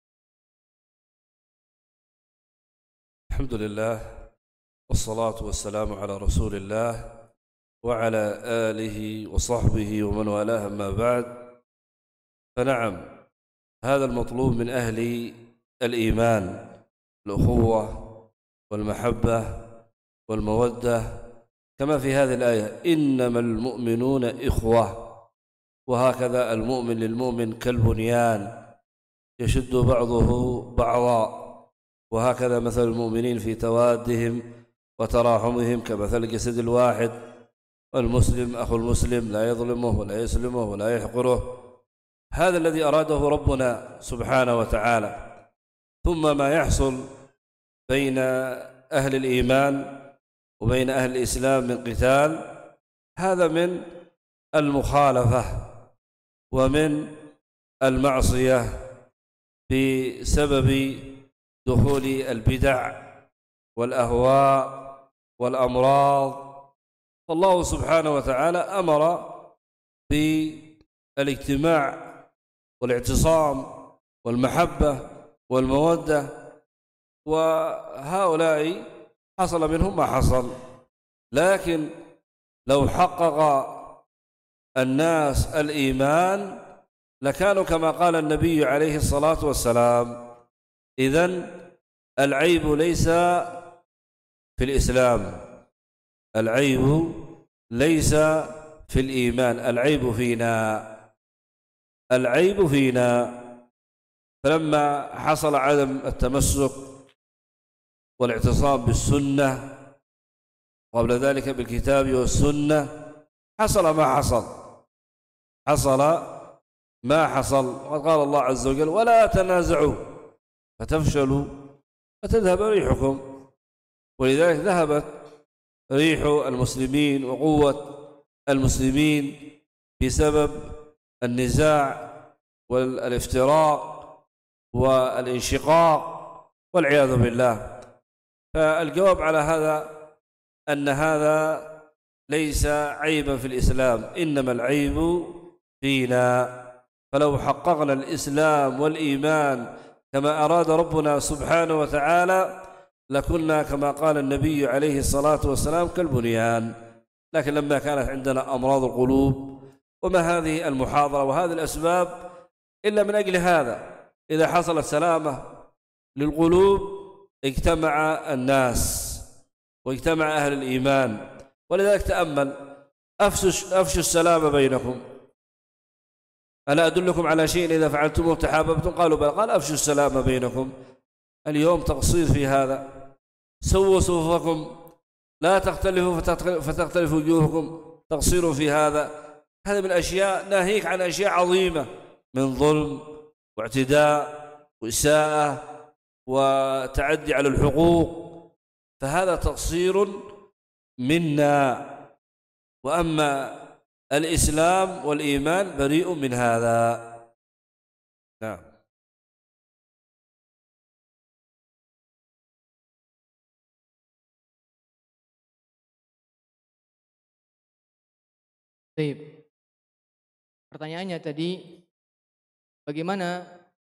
الحمد لله والصلاة والسلام على رسول الله وعلى آله وصحبه ومن والاه، أما بعد. فنعم، هذا المطلوب من أهل الإيمان، الأخوة والمحبة والمودة، كما في هذه الآية إنما المؤمنون إخوة، وهكذا المؤمن للمؤمن كالبنيان يشد بعضه بعضا، وهكذا مثل المؤمنين في توادهم وتراحمهم كمثل الجسد الواحد، والمسلم أخو المسلم لا يظلمه ولا يسلمه ولا يحقره. هذا الذي أراده ربنا سبحانه وتعالى. ثم ما يحصل بين أهل الإيمان وبين أهل الإسلام من قتال، هذا من المخالفة ومن المعصية بسبب دخول البدع والأهواء والأمراض. فالله سبحانه وتعالى أمر بالاجتماع والاعتصام والمحبة والمودة، وهؤلاء حصل منهم ما حصل. لكن لو حقق الناس الإيمان لكانوا كما قال النبي عليه الصلاة والسلام. إذن العيب ليس في الإسلام، العيب ليس في الإيمان، العيب فينا، العيب فينا. فلما حصل عدم التمسك والاعتصام بالسنة وقبل ذلك بالكتاب والسنة، حصل ما حصل، حصل ما حصل. وقد قال الله عز وجل ولا تنازعوا فتفشلوا فتذهب ريحكم. ولذلك ذهبت ريح المسلمين وقوة المسلمين بسبب النزاع والافتراق والانشقاق والعياذ بالله. فالجواب على هذا أن هذا ليس عيبا في الإسلام، إنما العيب فينا. فلو حققنا الإسلام والإيمان كما أراد ربنا سبحانه وتعالى لكنا كما قال النبي عليه الصلاة والسلام كالبنيان. لكن لما كانت عندنا أمراض القلوب، وما هذه المحاضرة وهذه الأسباب إلا من أجل هذا. إذا حصلت سلامة للقلوب اجتمع الناس واجتمع أهل الإيمان. ولذلك تأمل أفشوا أفشوا السلام بينكم، ألا أدلكم على شيء إذا فعلتموه تحاببتم؟ قالوا بلى، قال أفشوا السلام بينكم. اليوم تقصير في هذا. سووا صفوفكم لا تختلفوا فتختلف وجوهكم، تقصير في هذا. هذا من الأشياء، ناهيك عن أشياء عظيمة من ظلم واعتداء وإساءة وتعدي على الحقوق، فهذا تقصير منا. وأما الإسلام والإيمان بريء من هذا. نعم. Baik. Pertanyaannya tadi, bagaimana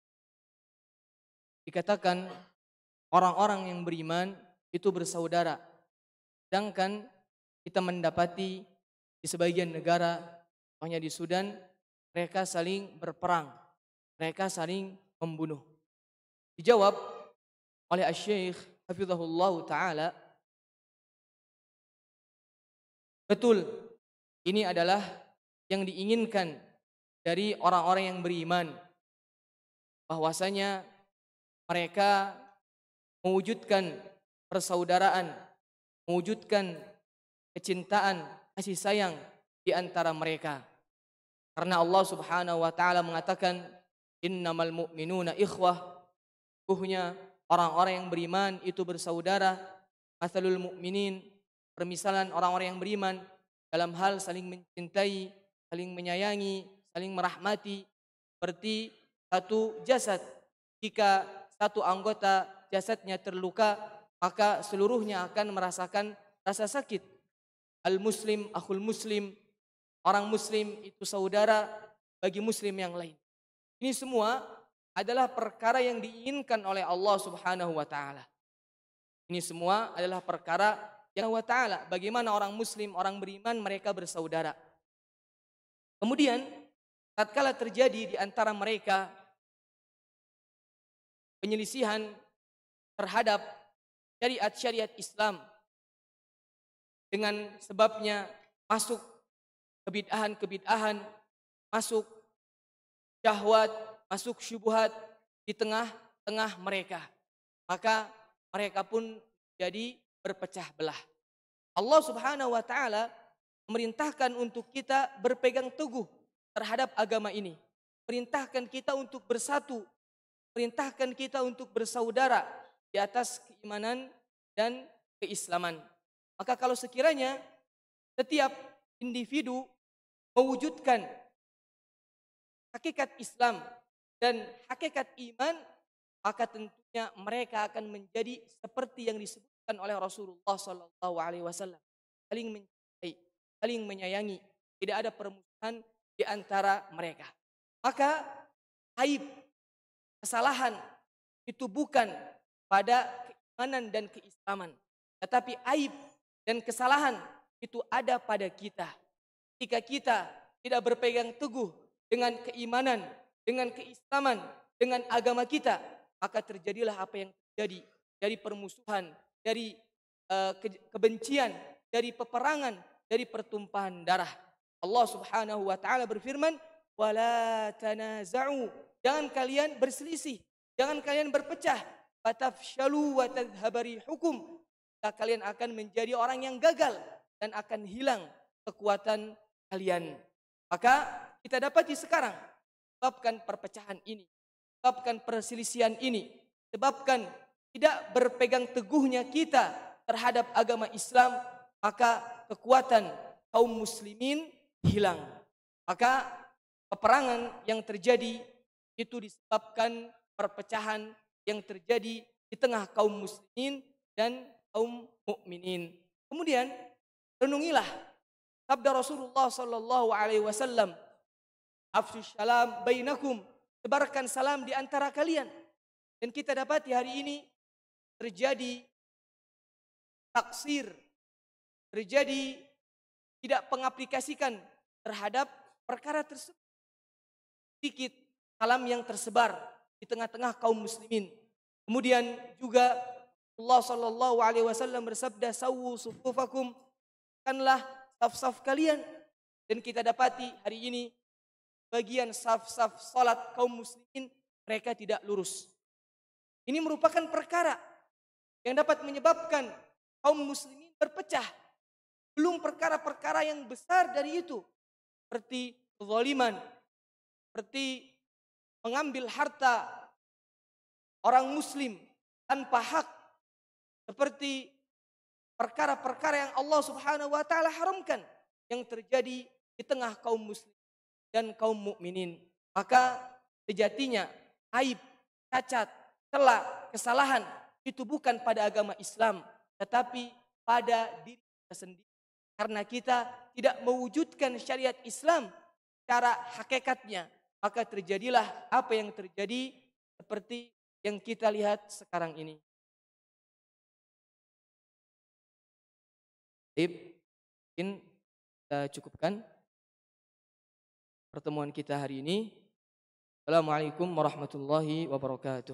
dikatakan orang-orang yang beriman itu bersaudara, sedangkan kita mendapati di sebagian negara, contohnya di Sudan, mereka saling berperang, mereka saling membunuh. Dijawab oleh Asy-Syaikh Hafizahullah Ta'ala, betul, ini adalah yang diinginkan dari orang-orang yang beriman, bahwasanya mereka mewujudkan persaudaraan, mewujudkan kecintaan, kasih sayang di antara mereka. Karena Allah Subhanahu wa taala mengatakan innamal mu'minuna ikhwah, sesungguhnya orang-orang yang beriman itu bersaudara. Matsalul mu'minin, permisalan orang-orang yang beriman dalam hal saling mencintai, saling menyayangi, saling merahmati, seperti satu jasad. Jika satu anggota jasadnya terluka, maka seluruhnya akan merasakan rasa sakit. Al-muslim akhul muslim, orang muslim itu saudara bagi muslim yang lain. Ini semua adalah perkara yang diinginkan oleh Allah Subhanahu wa taala. Ini semua adalah perkara yang Allah taala, bagaimana orang muslim, orang beriman mereka bersaudara. Kemudian tatkala terjadi di antara mereka penyelisihan terhadap syariat-syariat Islam. Dengan sebabnya masuk kebid'ahan-kebid'ahan, masuk syahwat, masuk syubhat di tengah-tengah mereka. Maka mereka pun jadi berpecah belah. Allah Subhanahu wa taala memerintahkan untuk kita berpegang teguh terhadap agama ini. Perintahkan kita untuk bersatu, perintahkan kita untuk bersaudara di atas keimanan dan keislaman. Maka kalau sekiranya setiap individu mewujudkan hakikat Islam dan hakikat iman, maka tentunya mereka akan menjadi seperti yang disebutkan oleh Rasulullah Sallallahu Alaihi Wasallam, saling mencintai, saling menyayangi, tidak ada permusuhan di antara mereka. Maka aib, kesalahan itu bukan pada keimanan dan keislaman, tetapi aib dan kesalahan itu ada pada kita. Jika kita tidak berpegang teguh dengan keimanan, dengan keislaman, dengan agama kita, maka terjadilah apa yang terjadi, dari permusuhan, dari uh, ke- kebencian, dari peperangan, dari pertumpahan darah. Allah Subhanahu wa taala berfirman, "Wala tanaza'u." Jangan kalian berselisih, jangan kalian berpecah. Fatafshalu wa tadhhaba rihukum. Kalian akan menjadi orang yang gagal dan akan hilang kekuatan kalian. Maka kita dapati sekarang, sebabkan perpecahan ini, sebabkan perselisihan ini, sebabkan tidak berpegang teguhnya kita terhadap agama Islam, maka kekuatan kaum muslimin hilang. Maka peperangan yang terjadi itu disebabkan perpecahan yang terjadi di tengah kaum muslimin dan kaum mukminin. Kemudian renungilah sabda Rasulullah sallallahu alaihi wasallam, "Afshu salam bainakum." Sebarkan salam di antara kalian. Dan kita dapati hari ini terjadi taksir, terjadi tidak pengaplikasikan terhadap perkara tersebut. Sedikit salam yang tersebar di tengah-tengah kaum muslimin. Kemudian juga Allah Shallallahu Alaihi Wasallam bersabda, "Sawu sufufakum," kanlah saf-saf kalian. Dan kita dapati hari ini bagian saf-saf salat kaum muslimin mereka tidak lurus. Ini merupakan perkara yang dapat menyebabkan kaum muslimin berpecah. Belum perkara-perkara yang besar dari itu, seperti kezaliman, seperti mengambil harta orang muslim tanpa hak, seperti perkara-perkara yang Allah Subhanahu wa taala haramkan yang terjadi di tengah kaum muslim dan kaum mukminin. Maka sejatinya aib, cacat, celah, kesalahan itu bukan pada agama Islam, tetapi pada diri kita sendiri. Karena kita tidak mewujudkan syariat Islam secara hakikatnya, maka terjadilah apa yang terjadi seperti yang kita lihat sekarang ini. Baik, mungkin kita cukupkan pertemuan kita hari ini. Assalamualaikum warahmatullahi wabarakatuh.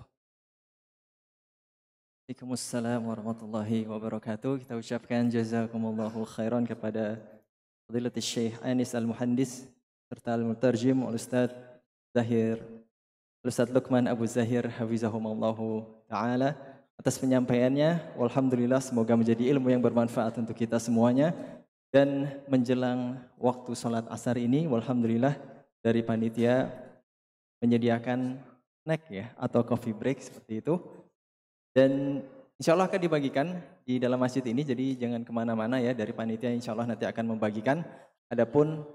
Waalaikumsalam warahmatullahi wabarakatuh. Kita ucapkan jazakumullahu khairan kepada Fadilatul Syekh Anis Al-Muhandis serta Al-Mutarjim Al-Ustaz Zahir Al-Ustaz Luqman Abu Zahir hafizahumallahu taala atas penyampaiannya. Walhamdulillah, semoga menjadi ilmu yang bermanfaat untuk kita semuanya. Dan menjelang waktu sholat asar ini, walhamdulillah dari panitia menyediakan snack ya atau coffee break seperti itu. Dan insya Allah akan dibagikan di dalam masjid ini, jadi jangan kemana-mana ya, dari panitia insya Allah nanti akan membagikan. Adapun